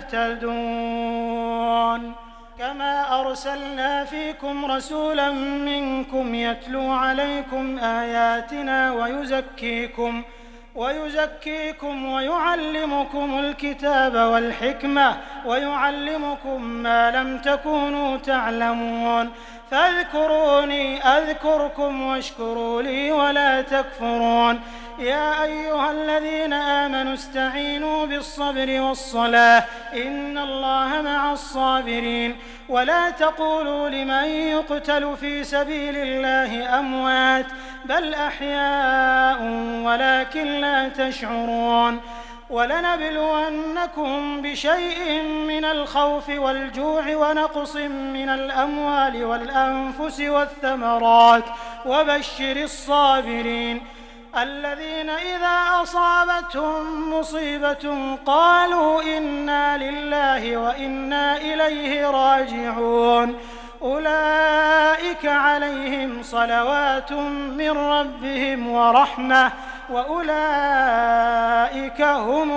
Speaker 4: تهتدون كما أرسلنا فيكم رسولا منكم يتلو عليكم آياتنا ويزكيكم ويزكيكم ويعلمكم الكتاب والحكمة ويعلمكم ما لم تكونوا تعلمون فاذكروني أذكركم واشكروا لي ولا تكفرون يا أيها الذين آمنوا استعينوا بالصبر والصلاة إن الله مع الصابرين ولا تقولوا لمن يقتل في سبيل الله أموات بل أحياء ولكن لا تشعرون ولنبلونكم بشيء من الخوف والجوع ونقص من الأموال والأنفس والثمرات وبشر الصابرين الذين إذا أصابتهم مصيبة قالوا إنا لله وإنا إليه راجعون أولئك عليهم صلوات من ربهم ورحمة وأولئك هم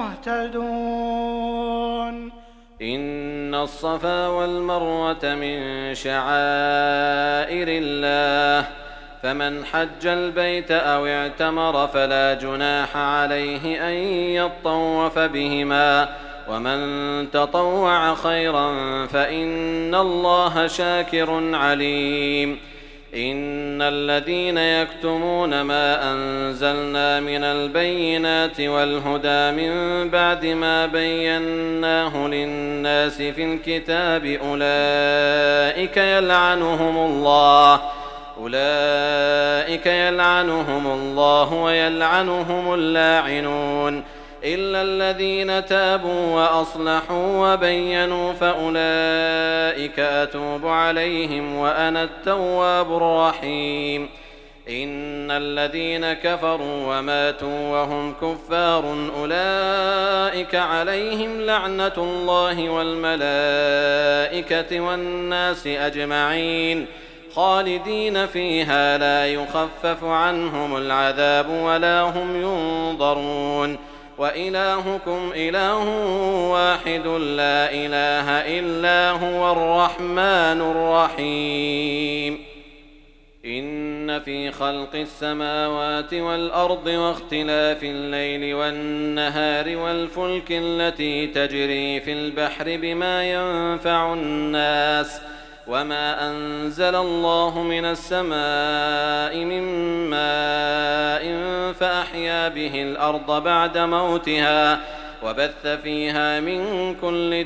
Speaker 4: المهتدون
Speaker 1: إن الصفا والمروة من شعائر الله فمن حج البيت أو اعتمر فلا جناح عليه أن يطوف بهما ومن تطوع خيرا فإن الله شاكر عليم إن الذين يكتمون ما أنزلنا من البينات والهدى من بعد ما بيناه للناس في الكتاب أولئك يلعنهم الله أولئك يلعنهم الله ويلعنهم اللاعنون إلا الذين تابوا وأصلحوا وبينوا فأولئك أتوب عليهم وأنا التواب الرحيم إن الذين كفروا وماتوا وهم كفار أولئك عليهم لعنة الله والملائكة والناس أجمعين خالدين فيها لا يخفف عنهم العذاب ولا هم ينظرون وإلهكم إله واحد لا إله إلا هو الرحمن الرحيم إن في خلق السماوات والأرض واختلاف الليل والنهار والفلك التي تجري في البحر بما ينفع الناس وما أنزل الله من السماء من ماء فأحيا به الأرض بعد موتها وبث فيها من كل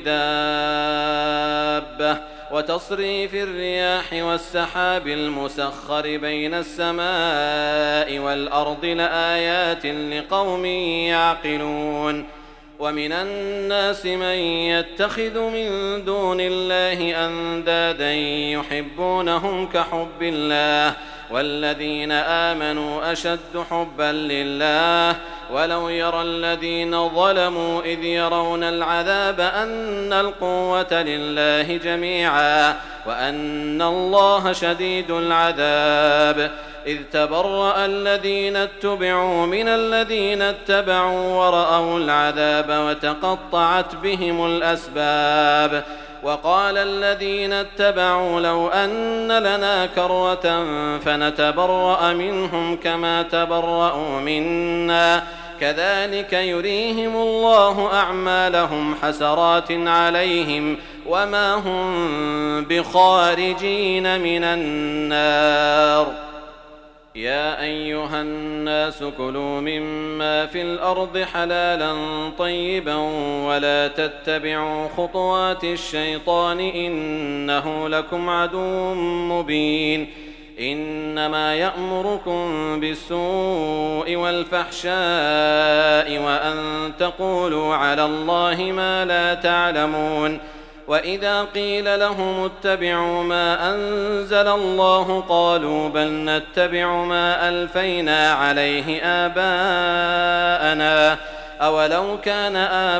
Speaker 1: دابة وتصريف الرياح والسحاب المسخر بين السماء والأرض لآيات لقوم يعقلون ومن الناس من يتخذ من دون الله أندادا يحبونهم كحب الله والذين آمنوا أشد حبا لله ولو يرى الذين ظلموا إذ يرون العذاب أن القوة لله جميعا وأن الله شديد العذاب إذ تبرأ الذين اتبعوا من الذين اتبعوا ورأوا العذاب وتقطعت بهم الأسباب وقال الذين اتبعوا لو أن لنا كرة فنتبرأ منهم كما تبرأوا منا كذلك يريهم الله أعمالهم حسرات عليهم وما هم بخارجين من النار. يا أيها الناس كلوا مما في الأرض حلالا طيبا ولا تتبعوا خطوات الشيطان إنه لكم عدو مبين. إنما يأمركم بالسوء والفحشاء وأن تقولوا على الله ما لا تعلمون. وإذا قيل لهم اتبعوا ما أنزل الله قالوا بل نتبع ما ألفينا عليه آباءنا أولو كان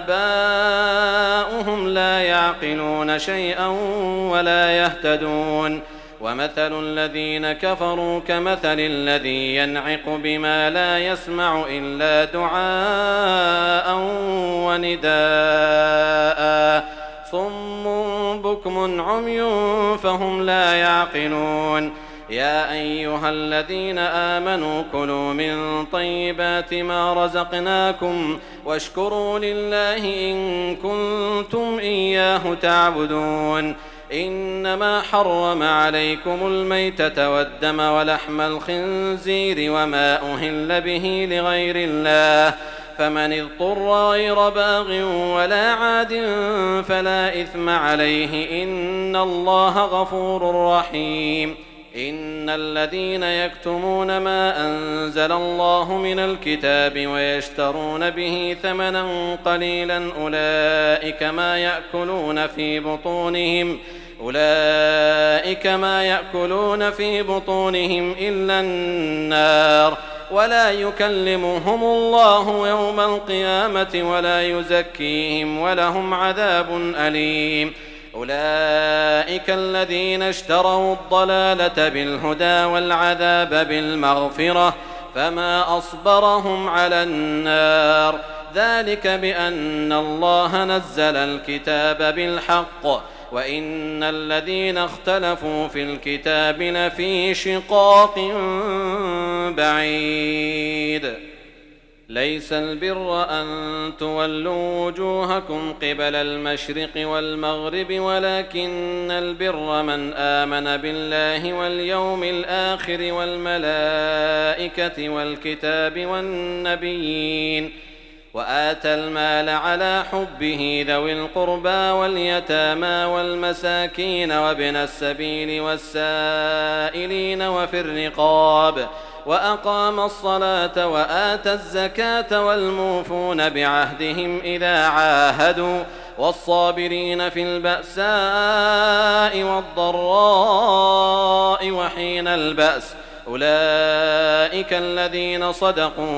Speaker 1: آباؤهم لا يعقلون شيئا ولا يهتدون. ومثل الذين كفروا كمثل الذي ينعق بما لا يسمع إلا دعاء ونداء صم بكم عمي فهم لا يعقلون. يا أيها الذين آمنوا كلوا من طيبات ما رزقناكم واشكروا لله إن كنتم إياه تعبدون. إنما حرم عليكم الميتة والدم ولحم الخنزير وما أهل به لغير الله فمن اضطر غير باغ ولا عاد فلا إثم عليه إن الله غفور رحيم. إن الذين يكتمون ما أنزل الله من الكتاب ويشترون به ثمنا قليلا أولئك ما يأكلون في بطونهم أولئك ما يأكلون في بطونهم إلا النار ولا يكلمهم الله يوم القيامة ولا يزكيهم ولهم عذاب أليم. أولئك الذين اشتروا الضلالة بالهدى والعذاب بالمغفرة فما أصبرهم على النار ذلك بأن الله نزل الكتاب بالحق وإن الذين اختلفوا في الكتاب لفي شقاق بعيد. ليس البر أن تولوا وجوهكم قبل المشرق والمغرب ولكن البر من آمن بالله واليوم الآخر والملائكة والكتاب والنبيين وآتى المال على حبه ذوي القربى واليتامى والمساكين وابن السبيل والسائلين وفي الرقاب وأقام الصلاة وآتى الزكاة والموفون بعهدهم إذا عاهدوا والصابرين في البأساء والضراء وحين البأس أولئك الذين صدقوا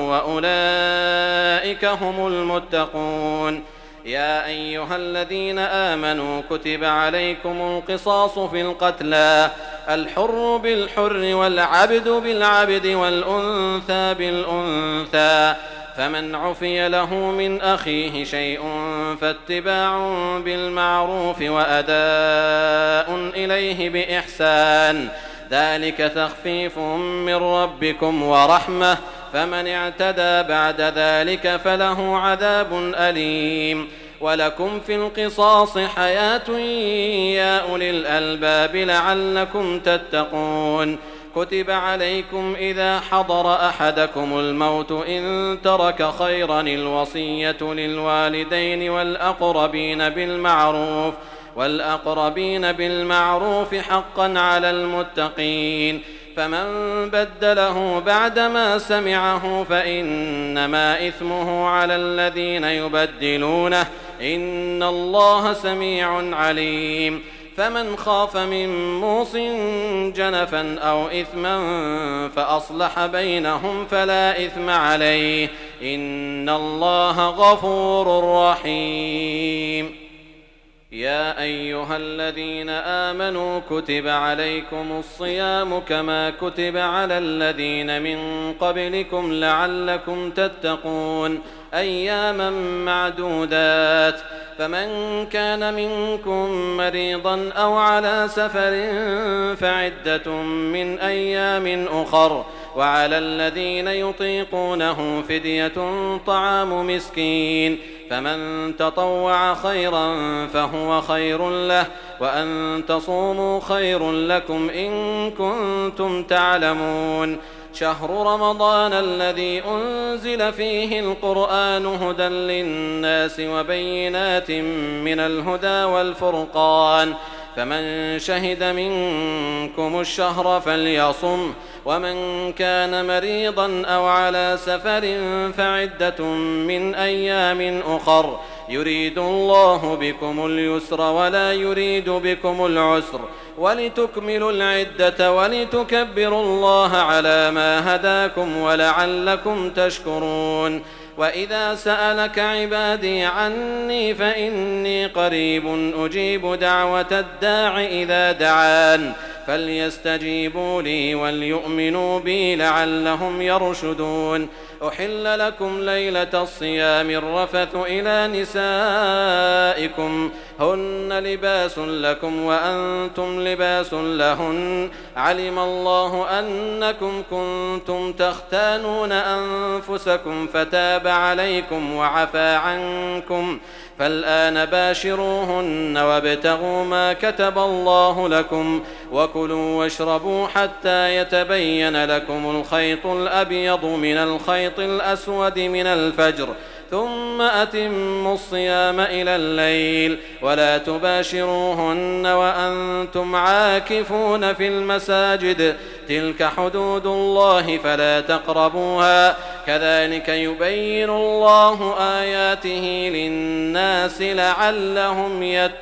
Speaker 1: وأولئك هم المتقون. يا أيها الذين آمنوا كتب عليكم القصاص في القتلى الحر بالحر والعبد بالعبد والأنثى بالأنثى فمن عفي له من أخيه شيء فاتباع بالمعروف وأداء إليه بإحسان ذلك تخفيف من ربكم ورحمة فمن اعتدى بعد ذلك فله عذاب أليم. ولكم في القصاص حياة يا أولي الألباب لعلكم تتقون. كتب عليكم إذا حضر أحدكم الموت إن ترك خيرا الوصية للوالدين والأقربين بالمعروف والأقربين بالمعروف حقا على المتقين فمن بدله بعدما سمعه فإنما إثمه على الذين يبدلونه إن الله سميع عليم. فمن خاف من موص جنفا أو إثما فأصلح بينهم فلا إثم عليه إن الله غفور رحيم. يا أيها الذين آمنوا كتب عليكم الصيام كما كتب على الذين من قبلكم لعلكم تتقون أياما معدودات فمن كان منكم مريضا أو على سفر فعدة من أيام أخر وعلى الذين يطيقونه فدية طعام مسكين، فمن تطوع خيرا فهو خير له، وأن تصوموا خير لكم إن كنتم تعلمون. شهر رمضان الذي أنزل فيه القرآن هدى للناس وبينات من الهدى والفرقان، فمن شهد منكم الشهر فليصم، ومن كان مريضا أو على سفر فعدة من أيام أخر، يريد الله بكم اليسر ولا يريد بكم العسر، ولتكملوا العدة ولتكبروا الله على ما هداكم ولعلكم تشكرون. وإذا سألك عبادي عني فإني قريب أجيب دعوة الداع إذا دعان، فليستجيبوا لي وليؤمنوا بي لعلهم يرشدون. أحل لكم ليلة الصيام الرفث إلى نسائكم هن لباس لكم وأنتم لباس لهن، علم الله أنكم كنتم تختانون أنفسكم فتاب عليكم وعفى عنكم، فالآن باشروهن وابتغوا ما كتب الله لكم، وكلوا واشربوا حتى يتبين لكم الخيط الأبيض من الخيط الأسود من الفجر، ثم أتموا الصيام إلى الليل، ولا تباشروهن وأنتم عاكفون في المساجد، تلك حدود الله فلا تقربوها، كذلك يبين الله آياته للناس لعلهم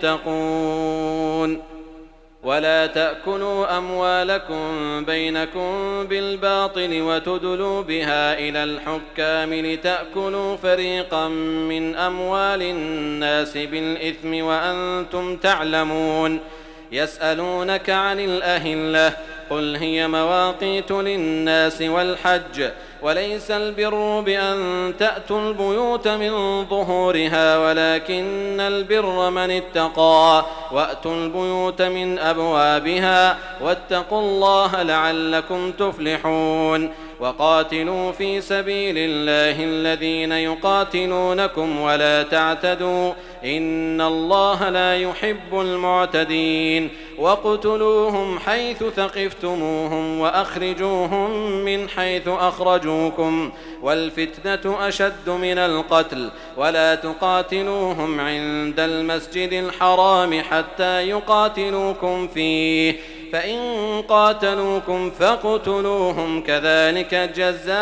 Speaker 1: يتقون. ولا تأكلوا أموالكم بينكم بالباطل وتدلوا بها إلى الحكام لتأكلوا فريقا من أموال الناس بالإثم وأنتم تعلمون. يسألونك عن الأهلة قل هي مواقيت للناس والحج، وليس البر بأن تأتوا البيوت من ظهورها ولكن البر من اتقى، وأتوا البيوت من أبوابها، واتقوا الله لعلكم تفلحون. وقاتلوا في سبيل الله الذين يقاتلونكم ولا تعتدوا إن الله لا يحب المعتدين. واقتلوهم حيث ثقفتموهم وأخرجوهم من حيث أخرجوكم، والفتنة أشد من القتل، ولا تقاتلوهم عند المسجد الحرام حتى يقاتلوكم فيه، فإن قاتلوكم فاقتلوهم كذلك جزاء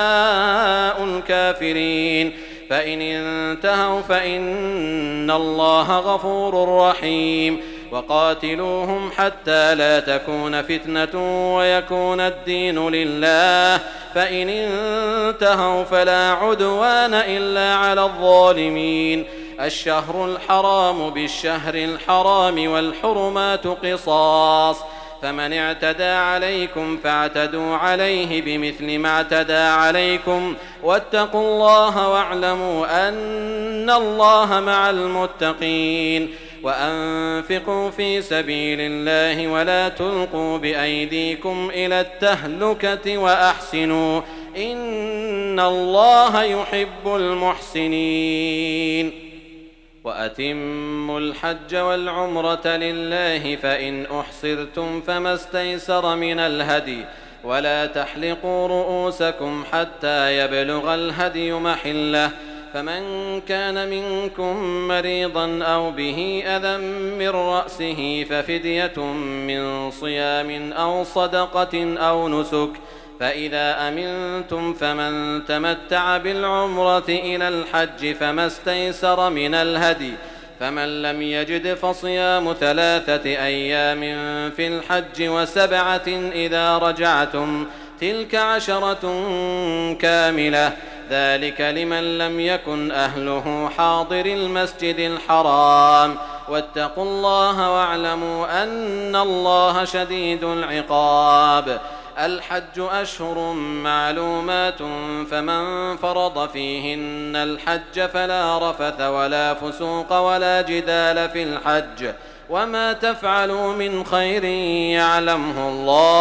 Speaker 1: الكافرين، فإن انتهوا فإن الله غفور رحيم. وقاتلوهم حتى لا تكون فتنة ويكون الدين لله، فإن انتهوا فلا عدوان إلا على الظالمين. الشهر الحرام بالشهر الحرام والحرمات قصاص، فمن اعتدى عليكم فاعتدوا عليه بمثل ما اعتدى عليكم، واتقوا الله واعلموا أن الله مع المتقين. وأنفقوا في سبيل الله ولا تلقوا بأيديكم إلى التهلكة وأحسنوا إن الله يحب المحسنين. وأتموا الحج والعمرة لله، فإن أحصرتم فما استيسر من الهدي، ولا تحلقوا رؤوسكم حتى يبلغ الهدي محله، فمن كان منكم مريضا أو به أذى من رأسه ففدية من صيام أو صدقة أو نسك، فإذا أمنتم فمن تمتع بالعمرة إلى الحج فما استيسر من الهدي، فمن لم يجد فصيام ثلاثة أيام في الحج وسبعة إذا رجعتم، تلك عشرة كاملة، ذلك لمن لم يكن أهله حاضر المسجد الحرام. واتقوا الله واعلموا أن الله شديد العقاب. الحج أشهر معلومات، فمن فرض فيهن الحج فلا رفث ولا فسوق ولا جدال في الحج، وما تفعلوا من خير يعلمه الله،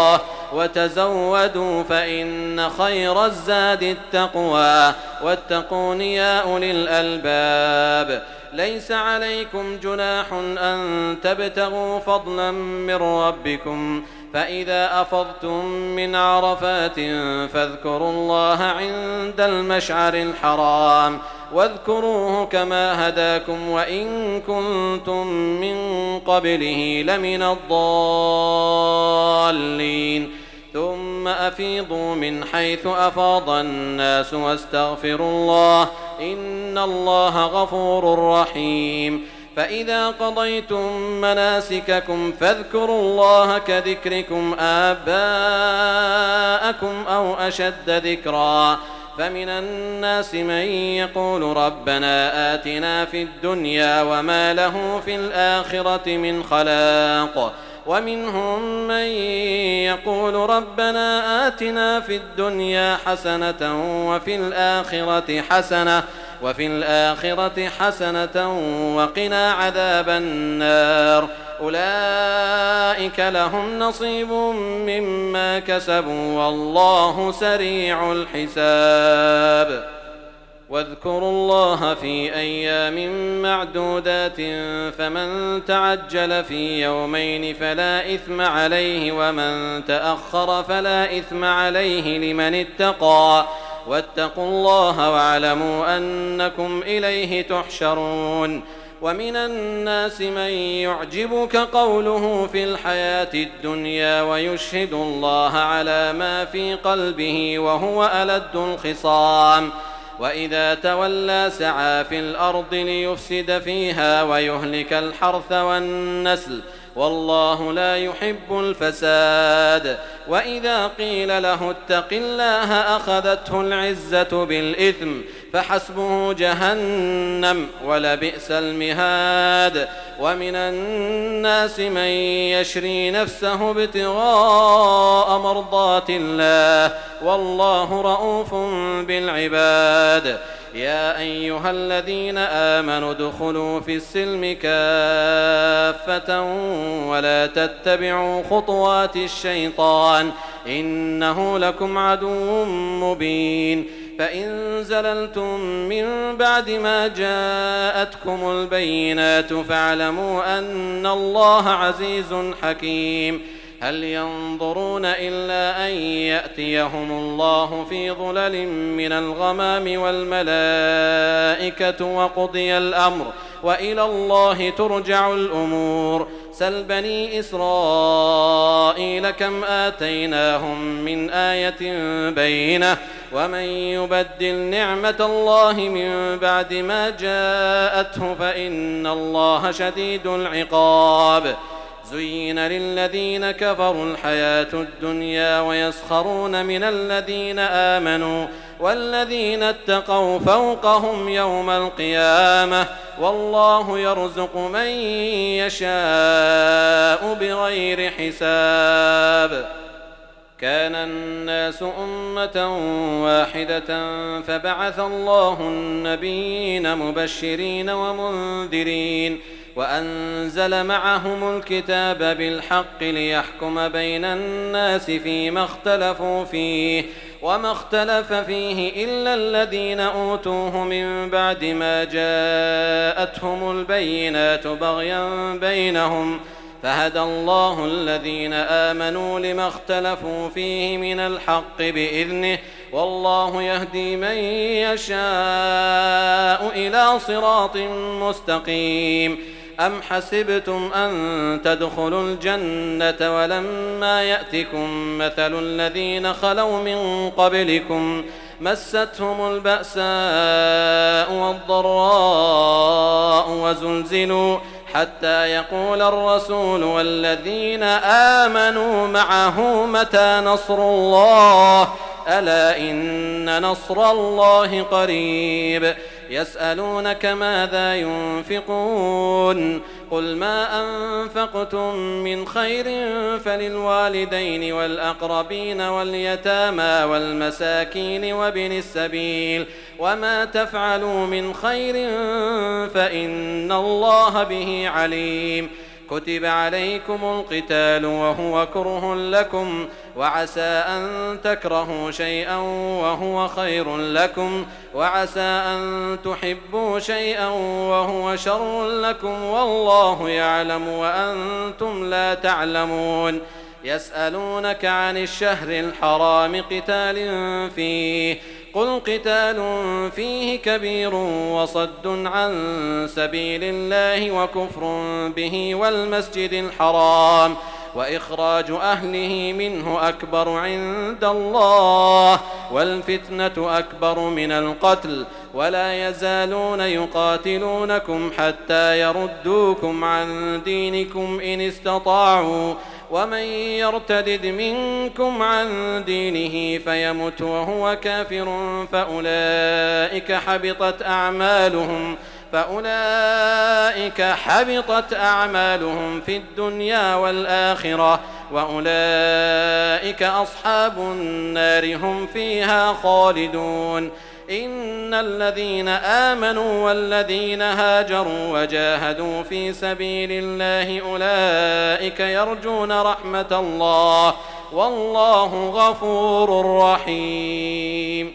Speaker 1: وتزودوا فإن خير الزاد التقوى واتقون يا أولي الألباب. ليس عليكم جناح أن تبتغوا فضلا من ربكم، فإذا أفضتم من عرفات فاذكروا الله عند المشعر الحرام واذكروه كما هداكم وإن كنتم من قبله لمن الضالين. ثم أفيضوا من حيث أفاض الناس واستغفروا الله إن الله غفور رحيم. فإذا قضيتم مناسككم فاذكروا الله كذكركم آباءكم أو أشد ذكرا. فمن الناس من يقول ربنا آتنا في الدنيا وما له في الآخرة من خلاق، ومنهم من يقول ربنا آتنا في الدنيا حسنة وفي الآخرة حسنة وفي الآخرة حسنة وقنا عذاب النار. أولئك لهم نصيب مما كسبوا والله سريع الحساب. واذكروا الله في أيام معدودات فمن تعجل في يومين فلا إثم عليه ومن تأخر فلا إثم عليه لمن اتقى واتقوا الله واعلموا أنكم إليه تحشرون. ومن الناس من يعجبك قوله في الحياة الدنيا ويشهد الله على ما في قلبه وهو ألد الخصام، وإذا تولى سعى في الأرض ليفسد فيها ويهلك الحرث والنسل والله لا يحب الفساد. وإذا قيل له اتق الله أخذته العزة بالإثم فحسبه جهنم ولبئس المهاد. ومن الناس من يشري نفسه ابتغاء مرضات الله والله رؤوف بالعباد. يا أيها الذين آمنوا ادخلوا في السلم كافة ولا تتبعوا خطوات الشيطان إنه لكم عدو مبين. فإن زللتم من بعد ما جاءتكم البينات فاعلموا أن الله عزيز حكيم. هل ينظرون إلا أن يأتيهم الله في ظلل من الغمام والملائكة وقضي الأمر وإلى الله ترجع الأمور. سل بني إسرائيل كم آتيناهم من آية بينة ومن يبدل نعمة الله من بعد ما جاءته فإن الله شديد العقاب. زين للذين كفروا الحياة الدنيا ويسخرون من الذين آمنوا والذين اتقوا فوقهم يوم القيامة والله يرزق من يشاء بغير حساب. كان الناس أمة واحدة فبعث الله النبيين مبشرين ومنذرين وأنزل معهم الكتاب بالحق ليحكم بين الناس فيما اختلفوا فيه وما اختلف فيه إلا الذين أوتوه من بعد ما جاءتهم البينات بغيا بينهم فهدى الله الذين آمنوا لما اختلفوا فيه من الحق بإذنه والله يهدي من يشاء إلى صراط مستقيم. أم حسبتم أن تدخلوا الجنة ولما يأتكم مثل الذين خلوا من قبلكم مستهم البأساء والضراء وزلزلوا حتى يقول الرسول والذين آمنوا معه متى نصر الله ألا إن نصر الله قريب. يسألونك ماذا ينفقون قل ما أنفقتم من خير فللوالدين والأقربين واليتامى والمساكين وابن السبيل وما تفعلوا من خير فإن الله به عليم. كتب عليكم القتال وهو كره لكم وعسى أن تكرهوا شيئا وهو خير لكم وعسى أن تحبوا شيئا وهو شر لكم والله يعلم وأنتم لا تعلمون يسألونك عن الشهر الحرام قتال فيه قل قتال فيه كبير وصد عن سبيل الله وكفر به والمسجد الحرام وإخراج أهله منه أكبر عند الله والفتنة أكبر من القتل ولا يزالون يقاتلونكم حتى يردوكم عن دينكم إن استطاعوا ومن يرتدد منكم عن دينه فيمت وهو كافر فأولئك حبطت أعمالهم فأولئك حبطت أعمالهم في الدنيا والآخرة وأولئك أصحاب النار هم فيها خالدون إن الذين آمنوا والذين هاجروا وجاهدوا في سبيل الله أولئك يرجون رحمة الله والله غفور رحيم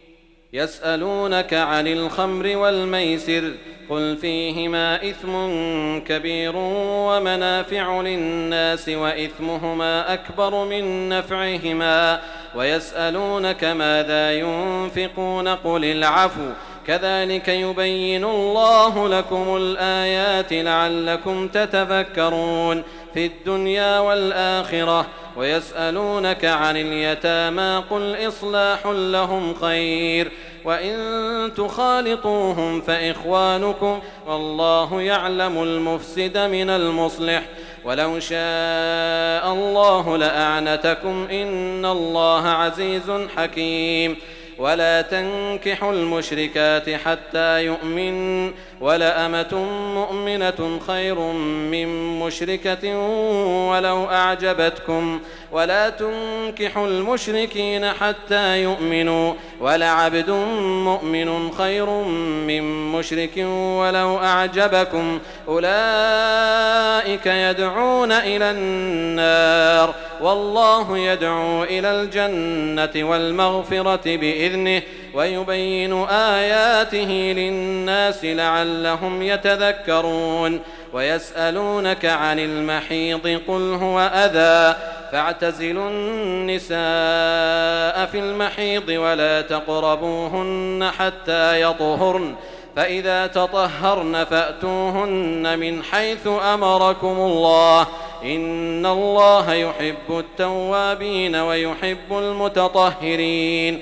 Speaker 1: يسألونك عن الخمر والميسر قل فيهما إثم كبير ومنافع للناس وإثمهما أكبر من نفعهما ويسألونك ماذا ينفقون قل العفو كذلك يبين الله لكم الآيات لعلكم تتفكرون في الدنيا والآخرة ويسألونك عن اليتامى قل إصلاح لهم خير وإن تخالطوهم فإخوانكم والله يعلم المفسد من المصلح ولو شاء الله لأعنتكم إن الله عزيز حكيم ولا تنكحوا المشركات حتى يؤمن ولأمة مؤمنة خير من مشركة ولو أعجبتكم ولا تنكحوا المشركين حتى يؤمنوا ولعبد مؤمن خير من مشرك ولو أعجبكم أولئك يدعون إلى النار والله يدعو إلى الجنة والمغفرة بإذنه ويبين آياته للناس لعلهم يتذكرون ويسألونك عن المحيض قل هو أذى فاعتزلوا النساء في المحيض ولا تقربوهن حتى يطهرن فإذا تطهرن فأتوهن من حيث أمركم الله إن الله يحب التوابين ويحب المتطهرين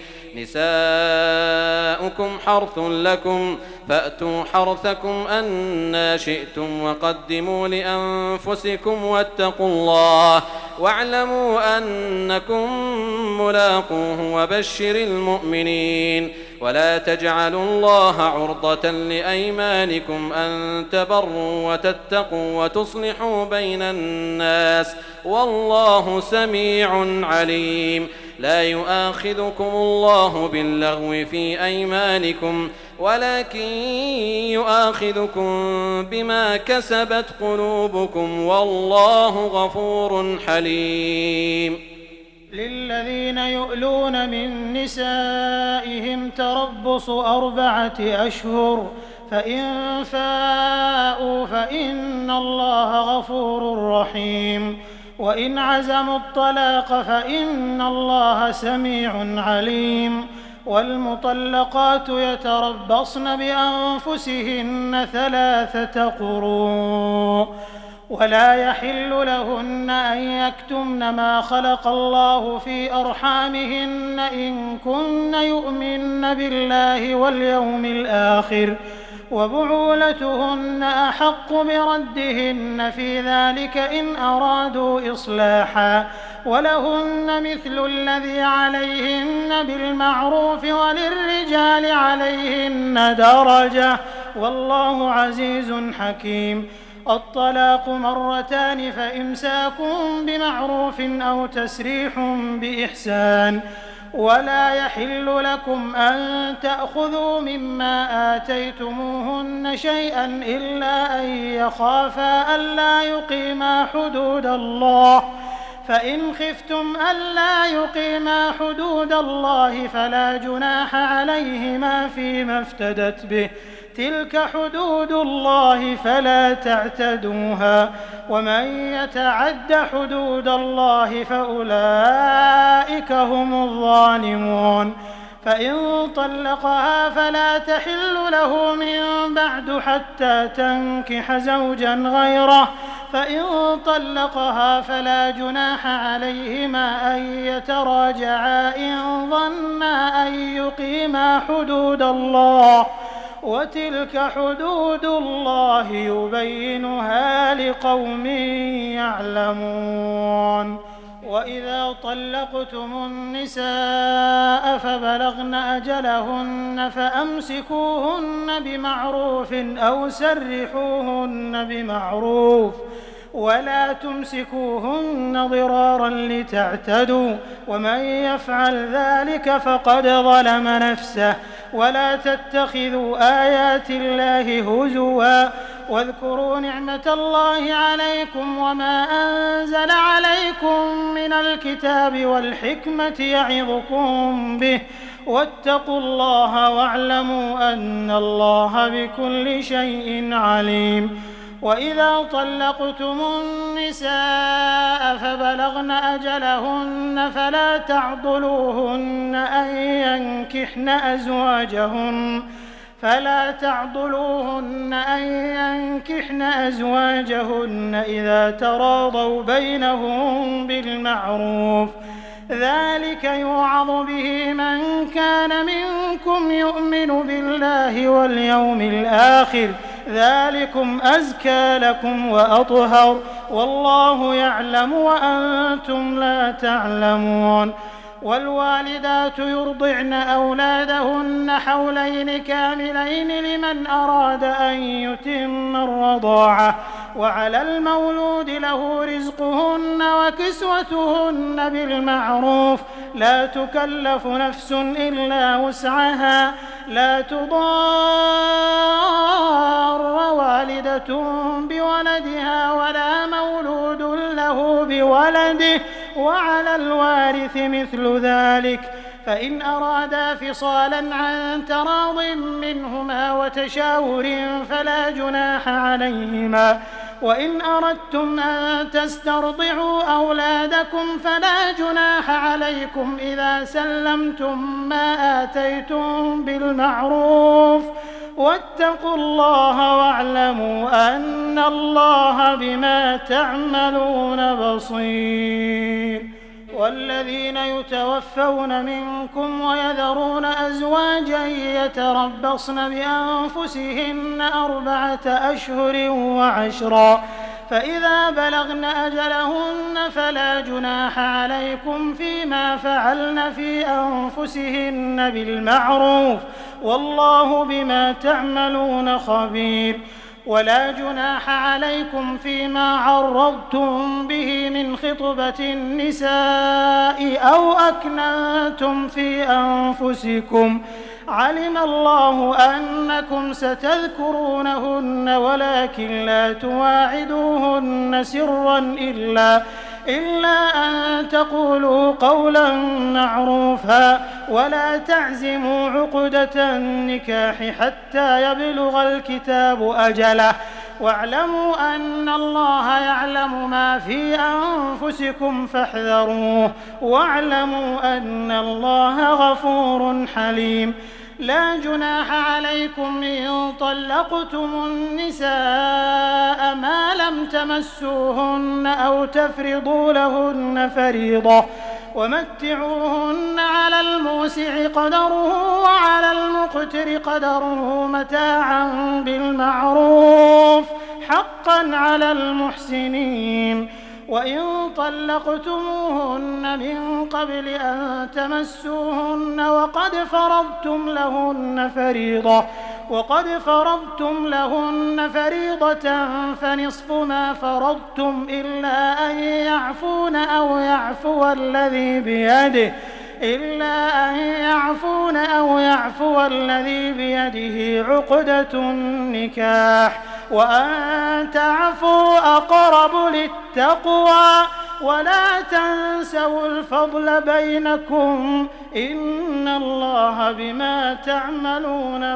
Speaker 1: نساؤكم حرث لكم فأتوا حرثكم أنى شئتم وقدموا لأنفسكم واتقوا الله واعلموا أنكم ملاقوه وبشر المؤمنين ولا تجعلوا الله عرضة لأيمانكم أن تبروا وتتقوا وتصلحوا بين الناس والله سميع عليم لا يؤاخذكم الله باللغو في أيمانكم ولكن يؤاخذكم بما كسبت قلوبكم والله غفور حليم
Speaker 4: للذين يؤلون من نسائهم تربص أربعة أشهر فإن فاءوا فإن الله غفور رحيم وإن عزموا الطلاق فإن الله سميع عليم والمطلقات يتربصن بأنفسهن ثلاثة قروء ولا يحل لهن أن يكتمن ما خلق الله في أرحامهن إن كن يؤمن بالله واليوم الآخر وبعولتهن أحق بردهن في ذلك إن أرادوا إصلاحا ولهن مثل الذي عليهن بالمعروف وللرجال عليهن درجة والله عزيز حكيم الطلاق مرتان فإمساك بمعروف أو تسريح بإحسان ولا يحل لكم أن تأخذوا مما آتيتموهن شيئا إلا أن يخافا ألا يقيما حدود الله فإن خفتم ألا يقيما حدود الله فلا جناح عليهما فيما افتدت به تلك حدود الله فلا تعتدوها ومن يتعد حدود الله فأولئك هم الظالمون فإن طلقها فلا تحل له من بعد حتى تنكح زوجا غيره فإن طلقها فلا جناح عليهما أن يتراجعا إن ظنا أن يقيما حدود الله وتلك حدود الله يبينها لقوم يعلمون وإذا طلقتم النساء فبلغن أجلهن فأمسكوهن بمعروف أو سرحوهن بمعروف ولا تمسكوهن ضرارا لتعتدوا ومن يفعل ذلك فقد ظلم نفسه ولا تتخذوا آيات الله هزوا واذكروا نعمة الله عليكم وما أنزل عليكم من الكتاب والحكمة يعظكم به واتقوا الله واعلموا أن الله بكل شيء عليم وإذا طلقتم النساء فبلغن أجلهن فلا تعضلوهن أن ينكحن أزواجهن فلا تعضلوهن أن ينكحن أزواجهن إذا تراضوا بينهم بالمعروف ذلك يوعظ به من كان منكم يؤمن بالله واليوم الآخر ذلكم أزكى لكم وأطهر والله يعلم وأنتم لا تعلمون والوالدات يرضعن أولادهن حولين كاملين لمن أراد أن يتم الرضاعة وعلى المولود له رزقهن وكسوتهن بالمعروف لا تكلف نفس إلا وسعها لا تضار والدة بولدها ولا مولود له بولده وعلى الوارث مثل ذلك فإن أرادا فصالا عن تراض منهما وتشاور فلا جناح عليهما وإن أردتم أن تسترضعوا أولادكم فلا جناح عليكم إذا سلمتم ما آتيتم بالمعروف واتقوا الله واعلموا أن الله بما تعملون بصير والذين يتوفون منكم ويذرون أزواجا يتربصن بأنفسهن أربعة أشهر وعشرا فإذا بلغن أجلهن فلا جناح عليكم فيما فعلن في أنفسهن بالمعروف والله بما تعملون خبير ولا جناح عليكم فيما عرضتم به من خطبة النساء أو أكننتم في أنفسكم علم الله أنكم ستذكرونهن ولكن لا تواعدوهن سرا إلا إلا أن تقولوا قولا معروفا ولا تعزموا عقدة النكاح حتى يبلغ الكتاب أجله واعلموا أن الله يعلم ما في أنفسكم فاحذروه واعلموا أن الله غفور حليم لا جناح عليكم إن طلقتم النساء ما لم تمسوهن أو تفرضوا لهن فريضة ومتعوهن على الموسع قدره وعلى المقتر قدره متاعا بالمعروف حقا على المحسنين وإن طلقتموهن من قبل أن تمسوهن وقد فرضتم لهن فريضة وقد فرضتم لهن فريضة فنصف ما فرضتم إلا أن يعفون أو يعفو الذي بيده إلا أن يعفون أو يعفو الذي بيده عقدة النكاح وأن تعفوا أقرب للتقوى ولا تنسوا الفضل بينكم إن الله بما تعملون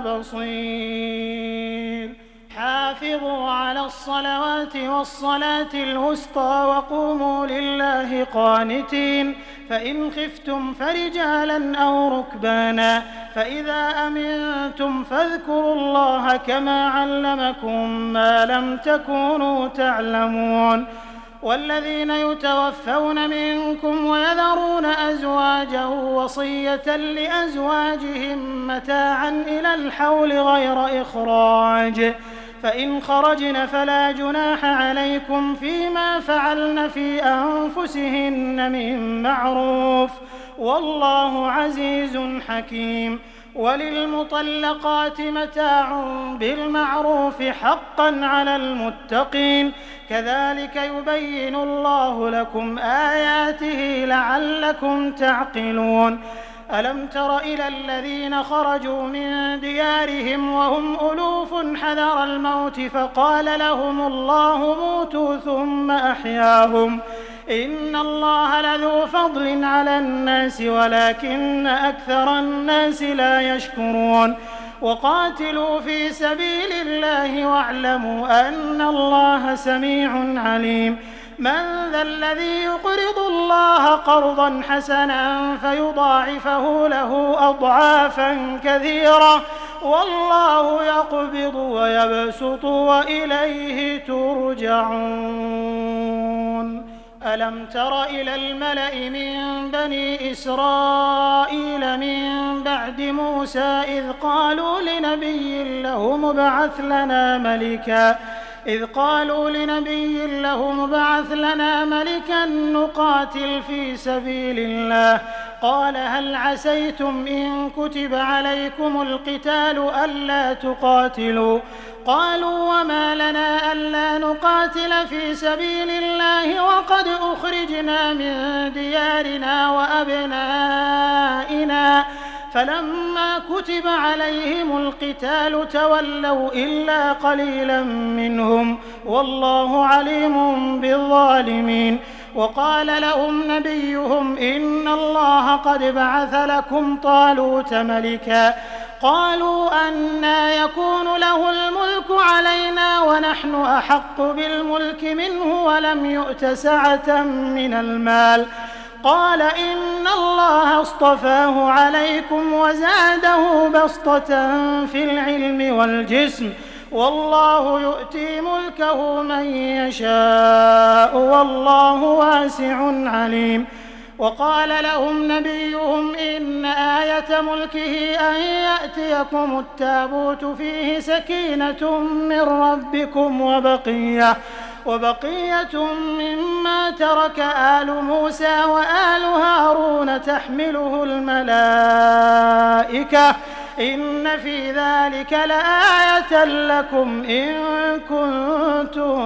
Speaker 4: بصير حافظوا على الصلوات والصلاة الوسطى وقوموا لله قانتين فإن خفتم فرجالا أو ركبانا فإذا أمنتم فاذكروا الله كما علمكم ما لم تكونوا تعلمون والذين يتوفون منكم ويذرون أزواجا وصية لأزواجهم متاعا إلى الحول غير إخراج فإن خرجن فلا جناح عليكم فيما فعلن في أنفسهن من معروف والله عزيز حكيم وللمطلقات متاع بالمعروف حقا على المتقين كذلك يبين الله لكم آياته لعلكم تعقلون ألم تر إلى الذين خرجوا من ديارهم وهم ألوف حذر الموت فقال لهم الله موتوا ثم أحياهم إن الله لذو فضل على الناس ولكن أكثر الناس لا يشكرون وقاتلوا في سبيل الله واعلموا أن الله سميع عليم من ذا الذي يقرض الله قرضا حسنا فيضاعفه له أضعافا كثيرة والله يقبض ويبسط وإليه ترجعون ألم تر إلى الملأ من بني إسرائيل من بعد موسى إذ قالوا لنبي له مبعث لنا ملكا إذ قالوا لنبي له مبعث لنا ملكا نقاتل في سبيل الله قال هل عسيتم إن كتب عليكم القتال ألا تقاتلوا قالوا وما لنا ألا نقاتل في سبيل الله وقد أخرجنا من ديارنا وأبنائنا فلما كتب عليهم القتال تولوا إلا قليلا منهم والله عليم بالظالمين وقال لهم نبيهم إن الله قد بعث لكم طالوت ملكا قالوا أنى يكون له الملك علينا ونحن أحق بالملك منه ولم يؤت سعة من المال قال إن الله اصطفاه عليكم وزاده بسطة في العلم والجسم والله يؤتي ملكه من يشاء والله واسع عليم وقال لهم نبيهم إن آية ملكه أن يأتيكم التابوت فيه سكينة من ربكم وبقية وبقية مما ترك آل موسى وآل هارون تحمله الملائكة إن في ذلك لآية لكم إن كنتم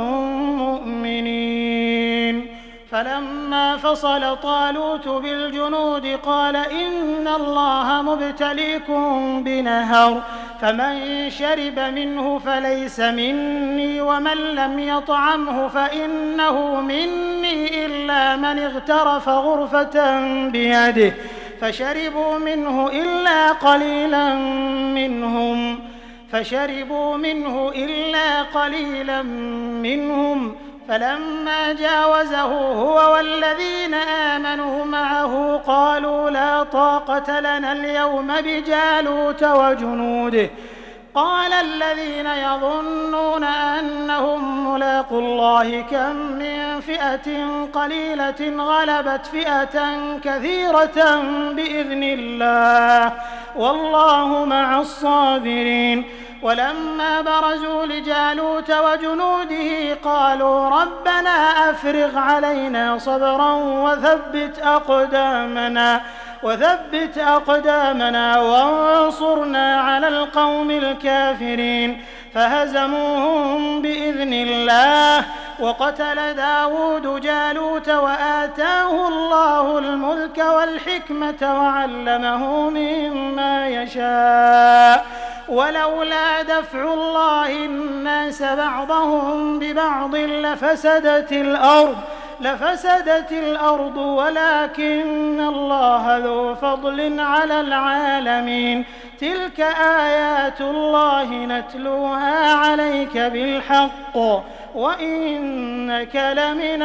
Speaker 4: مؤمنين فلما فصل طالوت بالجنود قال إن الله مبتليكم بنهر فمن شرب منه فليس مني ومن لم يطعمه فإنه مني إلا من اغترف غرفة بيده فشربوا منه إلا قليلا منهم فشربوا منه إلا قليلا منهم فلما جاوزه هو والذين آمنوا معه قالوا لا طاقة لنا اليوم بجالوت وجنوده قال الذين يظنون أنهم ملاقوا الله كم من فئة قليلة غلبت فئة كثيرة بإذن الله والله مع الصابرين ولما برزوا لجالوت وجنوده قالوا ربنا أفرغ علينا صبرا وثبت أقدامنا وثبت أقدامنا وانصرنا على القوم الكافرين فهزموهم بإذن الله وقتل داود جالوت وآتاه الله الملك والحكمة وعلمه مما يشاء ولولا دفع الله الناس بعضهم ببعض لفسدت الأرض لفسدت الأرض ولكن الله ذو فضل على العالمين. تلك آيات الله نتلوها عليك بالحق وإنك لمن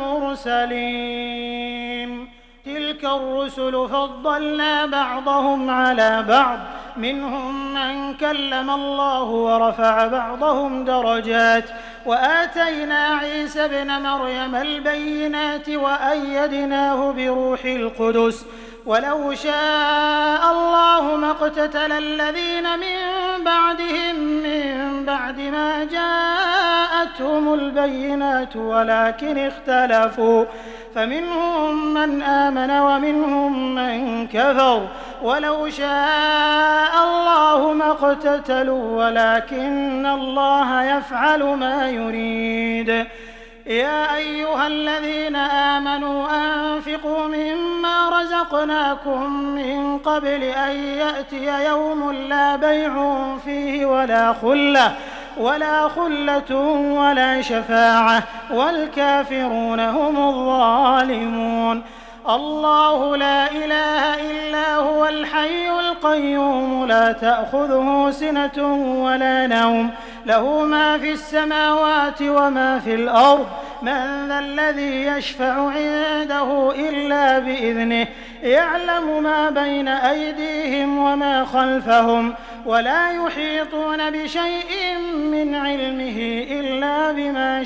Speaker 4: المرسلين. تلك الرسل فضلنا بعضهم على بعض منهم من كلم الله ورفع بعضهم درجات وآتينا عيسى ابن مريم البينات وأيدناه بروح القدس ولو شاء الله ما اقتتل الذين من بعدهم من بعد ما جاءتهم البينات ولكن اختلفوا فمنهم من آمن ومنهم من كفر ولو شاء الله ما اقتتلوا ولكن الله يفعل ما يريد. يا أيها الذين آمنوا أنفقوا مما رزقناكم من قبل أن يأتي يوم لا بيع فيه ولا خلة ولا خلة ولا شفاعة والكافرون هم الظالمون. الله لا إله إلا هو الحي القيوم لا تأخذه سنة ولا نوم له ما في السماوات وما في الأرض من ذا الذي يشفع عنده إلا بإذنه يعلم ما بين أيديهم وما خلفهم ولا يحيطون بشيء من علمه إلا بما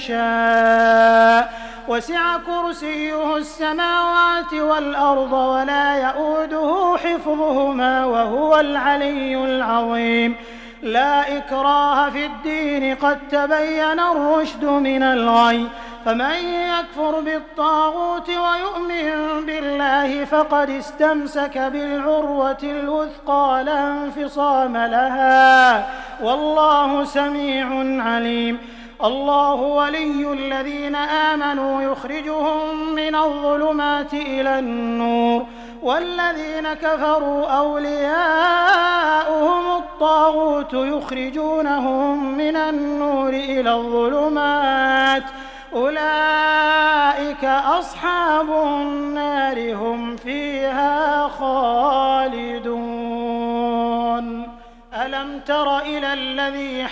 Speaker 4: شاء وسع كرسيه السماوات والأرض ولا يؤوده حفظهما وهو العلي العظيم. لا إكراه في الدين قد تبين الرشد من الغي فمن يكفر بالطاغوت ويؤمن بالله فقد استمسك بالعروة الوثقى لا انفصام لها والله سميع عليم. الله ولي الذين آمنوا يخرجهم من الظلمات إلى النور والذين كفروا أولياؤهم الطاغوت يخرجونهم من النور إلى الظلمات أولئك أصحاب النار هم فيها خالدون. ألم تر إلى الذي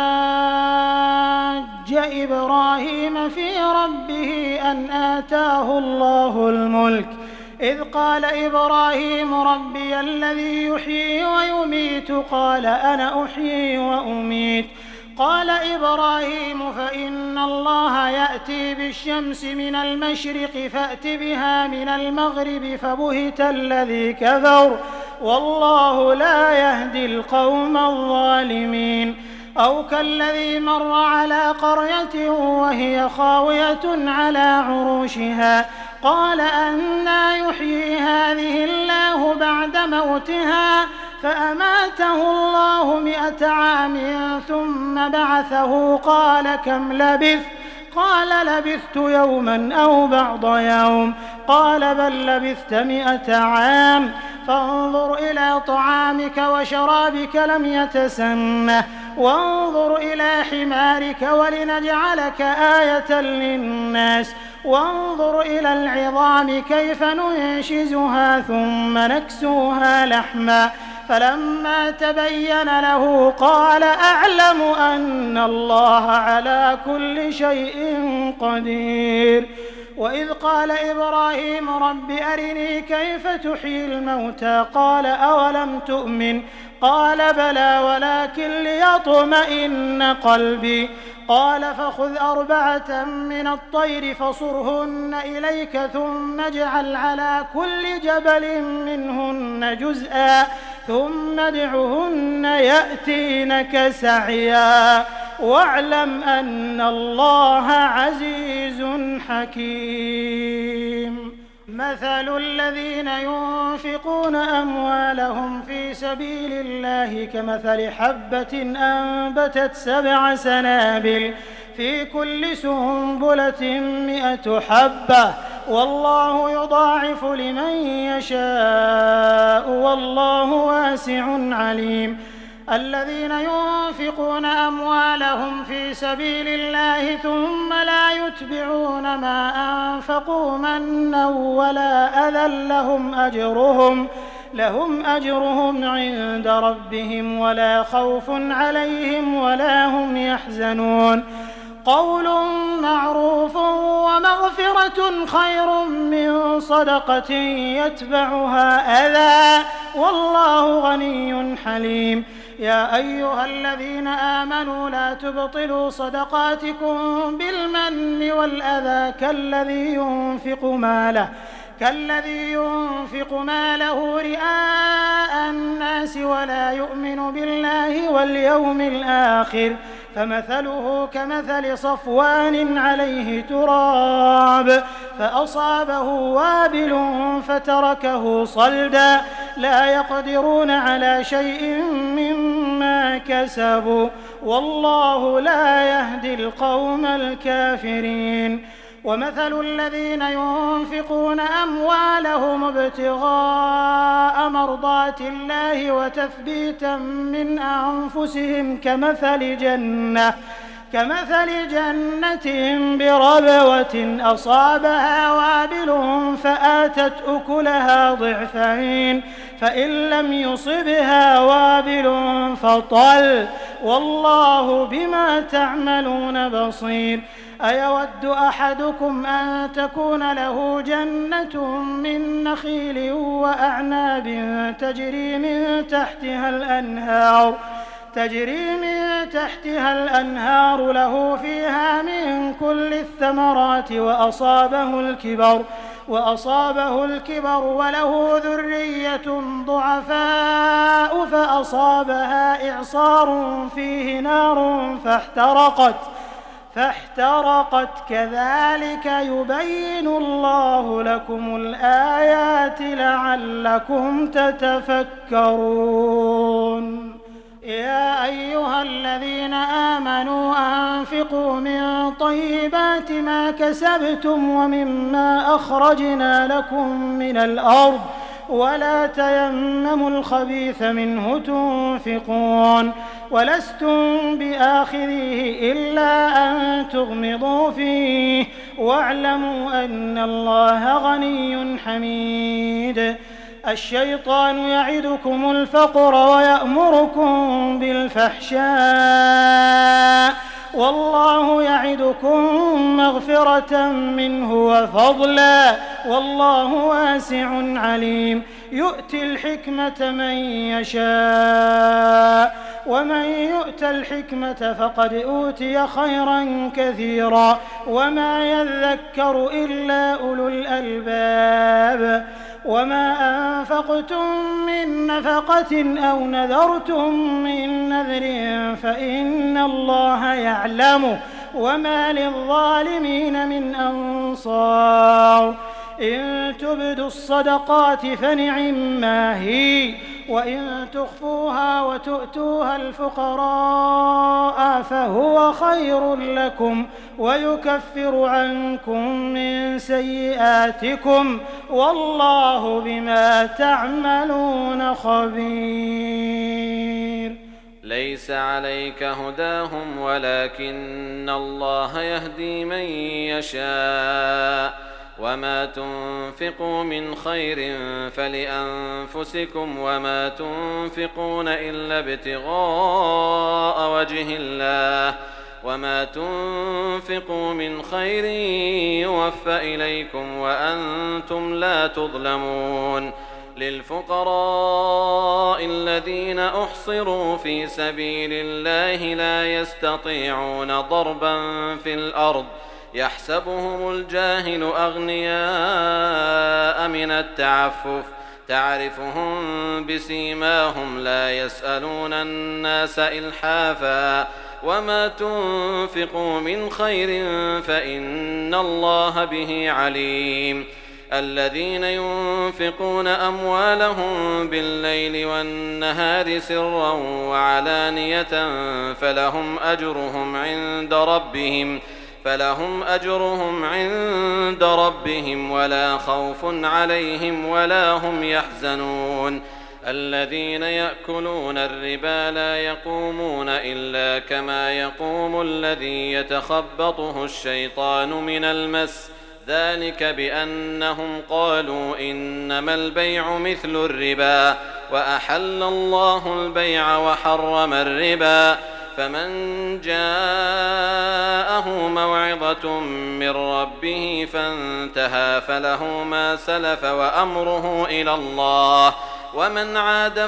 Speaker 4: حاج إبراهيم في ربه أن آتاه الله الملك إذ قال إبراهيم ربي الذي يحيي ويميت قال أنا أحيي وأميت قال إبراهيم فإن الله يأتي بالشمس من المشرق فأت بها من المغرب فبهت الذي كفر والله لا يهدي القوم الظالمين. أو كالذي مر على قرية وهي خاوية على عروشها قال أنى يحيي هذه الله بعد موتها فأماته الله مئة عام ثم بعثه قال كم لبثت قال لبثت يوما أو بعض يوم قال بل لبثت مئة عام فانظر إلى طعامك وشرابك لم يتسنه وانظر إلى حمارك ولنجعلك آية للناس وانظر إلى العظام كيف ننشزها ثم نكسوها لحما فلما تبين له قال أعلم أن الله على كل شيء قدير. وإذ قال إبراهيم رب أرني كيف تحيي الموتى قال أولم تؤمن قال بلى ولكن ليطمئن قلبي قال فخذ أربعة من الطير فصرهن إليك ثم اجعل على كل جبل منهن جزءا ثم ادعهن يأتينك سعيا واعلم أن الله عزيز حكيم. مثل الذين ينفقون أموالهم في سبيل الله كمثل حبة أنبتت سبع سنابل في كل سنبلة مئة حبة والله يضاعف لمن يشاء والله واسع عليم. الذين ينفقون أموالهم في سبيل الله ثم لا يتبعون ما أنفقوا منا ولا أذى لهم أجرهم لهم أجرهم عند ربهم ولا خوف عليهم ولا هم يحزنون قول معروف ومغفرة خير من صدقة يتبعها أذى والله غني حليم يا أيها الذين آمنوا لا تبطلوا صدقاتكم بالمن والأذى كالذي ينفق ماله كالذي ينفق ماله رئاء الناس ولا يؤمن بالله واليوم الآخر فمثله كمثل صفوان عليه تراب فأصابه وابل فتركه صلدا لا يقدرون على شيء مما كسبوا والله لا يهدي القوم الكافرين ومثل الذين ينفقون أموالهم ابتغاء مرضات الله وتثبيتا من أنفسهم كمثل جنة كمثل جنة بربوة أصابها وابل فآتت أكلها ضعفين فإن لم يصبها وابل فطل والله بما تعملون بصير أيود أحدكم أن تكون له جنة من نخيل وأعناب تجري من تحتها الأنهار تجري من تحتها الأنهار له فيها من كل الثمرات وأصابه الكبر وأصابه الكبر وله ذرية ضعفاء فأصابها إعصار فيه نار فاحترقت فاحترقت كذلك يبين الله لكم الآيات لعلكم تتفكرون يا أيها الذين آمنوا أنفقوا من طيبات ما كسبتم ومما أخرجنا لكم من الأرض ولا تيمموا الخبيث منه تنفقون ولستم بآخذيه إلا أن تغمضوا فيه واعلموا أن الله غني حميد الشيطان يعدكم الفقر ويأمركم بالفحشاء والله يعدكم مغفرة منه وفضلا والله واسع عليم يؤتي الحكمة من يشاء ومن يؤت الحكمة فقد أوتي خيرا كثيرا وما يذكر إلا أولو الألباب وما أنفقتم من نفقة أو نذرتم من نذر فإن الله يعلمه وما للظالمين من أنصار إن تبدوا الصدقات فنعما هي وإن تخفوها وتؤتوها الفقراء فهو خير لكم ويكفر عنكم من سيئاتكم والله بما تعملون خبير
Speaker 1: ليس عليك هداهم ولكن الله يهدي من يشاء وما تنفقوا من خير فلأنفسكم وما تنفقون إلا ابتغاء وجه الله وما تنفقوا من خير يوفى إليكم وأنتم لا تظلمون للفقراء الذين أحصروا في سبيل الله لا يستطيعون ضربا في الأرض يحسبهم الجاهل أغنياء من التعفف تعرفهم بسيماهم لا يسألون الناس إلحافا وما تنفقوا من خير فإن الله به عليم الذين ينفقون أموالهم بالليل والنهار سرا وعلانية فلهم أجرهم عند ربهم فلهم أجرهم عند ربهم ولا خوف عليهم ولا هم يحزنون الذين يأكلون الربا لا يقومون إلا كما يقوم الذي يتخبطه الشيطان من المس ذلك بأنهم قالوا إنما البيع مثل الربا وأحل الله البيع وحرم الربا فمن جاءه موعظة من ربه فانتهى فله ما سلف وأمره إلى الله ومن عاد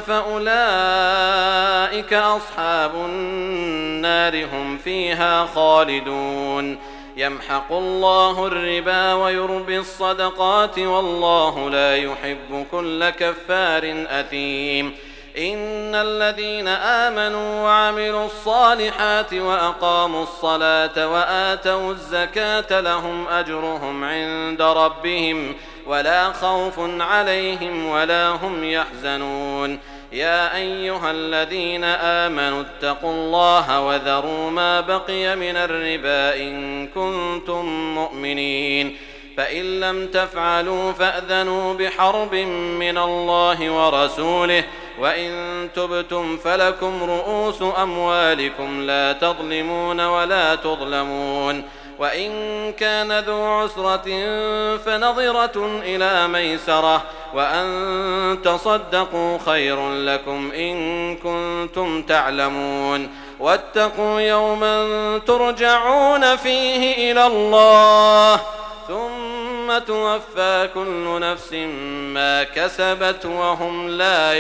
Speaker 1: فأولئك أصحاب النار هم فيها خالدون يمحق الله الربا ويربي الصدقات والله لا يحب كل كفار أثيم إن الذين آمنوا وعملوا الصالحات وأقاموا الصلاة وآتوا الزكاة لهم أجرهم عند ربهم ولا خوف عليهم ولا هم يحزنون يا أيها الذين آمنوا اتقوا الله وذروا ما بقي من الربا إن كنتم مؤمنين فإن لم تفعلوا فأذنوا بحرب من الله ورسوله وإن تبتم فلكم رؤوس أموالكم لا تظلمون ولا تظلمون وإن كان ذو عسرة فنظرة إلى ميسرة وأن تصدقوا خير لكم إن كنتم تعلمون واتقوا يوما ترجعون فيه إلى الله ثم توفى كل نفس ما كسبت وهم لا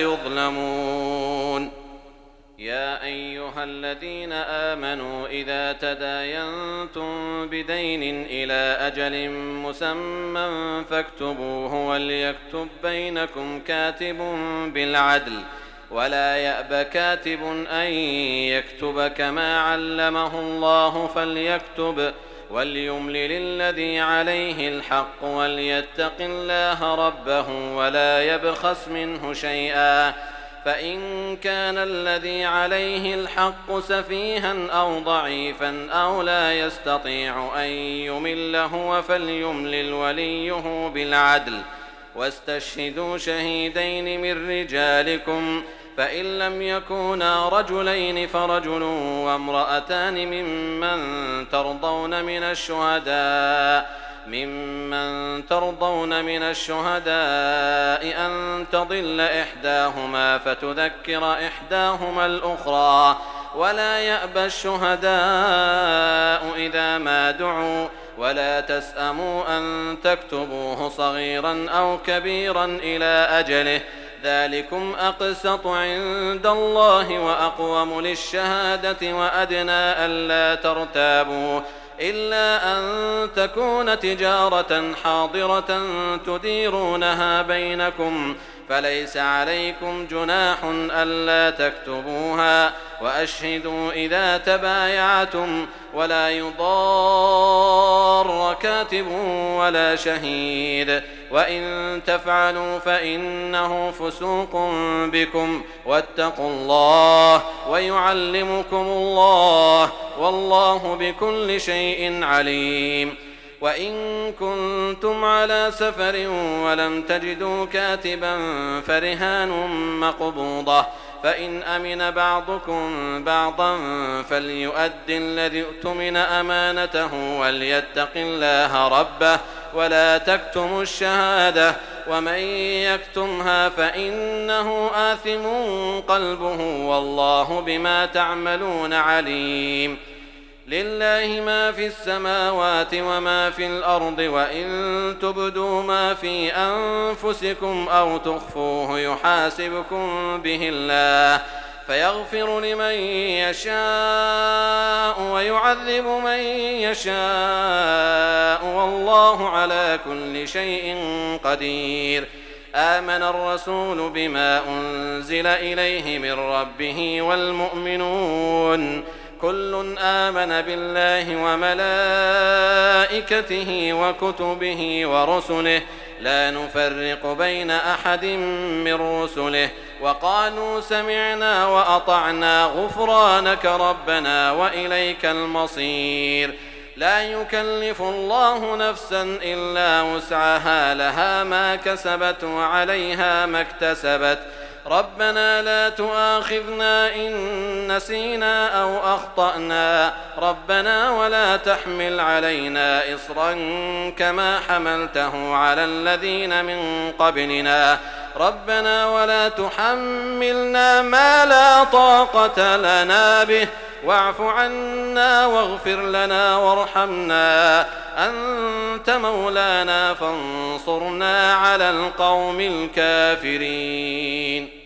Speaker 1: يظلمون يا أيها الذين آمنوا إذا تداينتم بدين إلى أجل مسمى فاكتبوه وليكتب بينكم كاتب بالعدل ولا يأب كاتب أن يكتب كما علمه الله فليكتب وليملل الذي عليه الحق وليتق الله ربه ولا يبخس منه شيئا فإن كان الذي عليه الحق سفيها أو ضعيفا أو لا يستطيع أن يمل هو فليملل وليه بالعدل واستشهدوا شهيدين من رجالكم فإن لم يكونا رجلين فرجل وامرأتان ممن ترضون من الشهداء ممن ترضون من الشهداء أن تضل إحداهما فتذكر إحداهما الأخرى ولا يأبى الشهداء إذا ما دعوا ولا تسأموا أن تكتبوه صغيرا أو كبيرا إلى أجله ذلكم أقسط عند الله وأقوم للشهادة وأدنى ألا ترتابوا إلا أن تكون تجارة حاضرة تديرونها بينكم فليس عليكم جناح ألا تكتبوها وأشهدوا إذا تبايعتم ولا يضار كاتب ولا شهيد وإن تفعلوا فإنه فسوق بكم واتقوا الله ويعلمكم الله والله بكل شيء عليم وإن كنتم على سفر ولم تجدوا كاتبا فرهان مقبوضة فإن أمن بعضكم بعضا فليؤد الذي اؤتمن أمانته وليتق الله ربه ولا تكتموا الشهادة ومن يكتمها فإنه آثم قلبه والله بما تعملون عليم لله ما في السماوات وما في الأرض وإن تبدوا ما في أنفسكم أو تخفوه يحاسبكم به الله فيغفر لمن يشاء ويعذب من يشاء والله على كل شيء قدير آمن الرسول بما أنزل إليه من ربه والمؤمنون كل آمن بالله وملائكته وكتبه ورسله لا نفرق بين أحد من رسله وقالوا سمعنا وأطعنا غفرانك ربنا وإليك المصير لا يكلف الله نفسا إلا وسعها لها ما كسبت وعليها ما اكتسبت ربنا لا تؤاخذنا إن نسينا أو أخطأنا ربنا ولا تحمل علينا إصرا كما حملته على الذين من قبلنا ربنا ولا تحملنا ما لا طاقة لنا به واعف عنا واغفر لنا وارحمنا أنت مولانا فانصرنا على القوم الكافرين.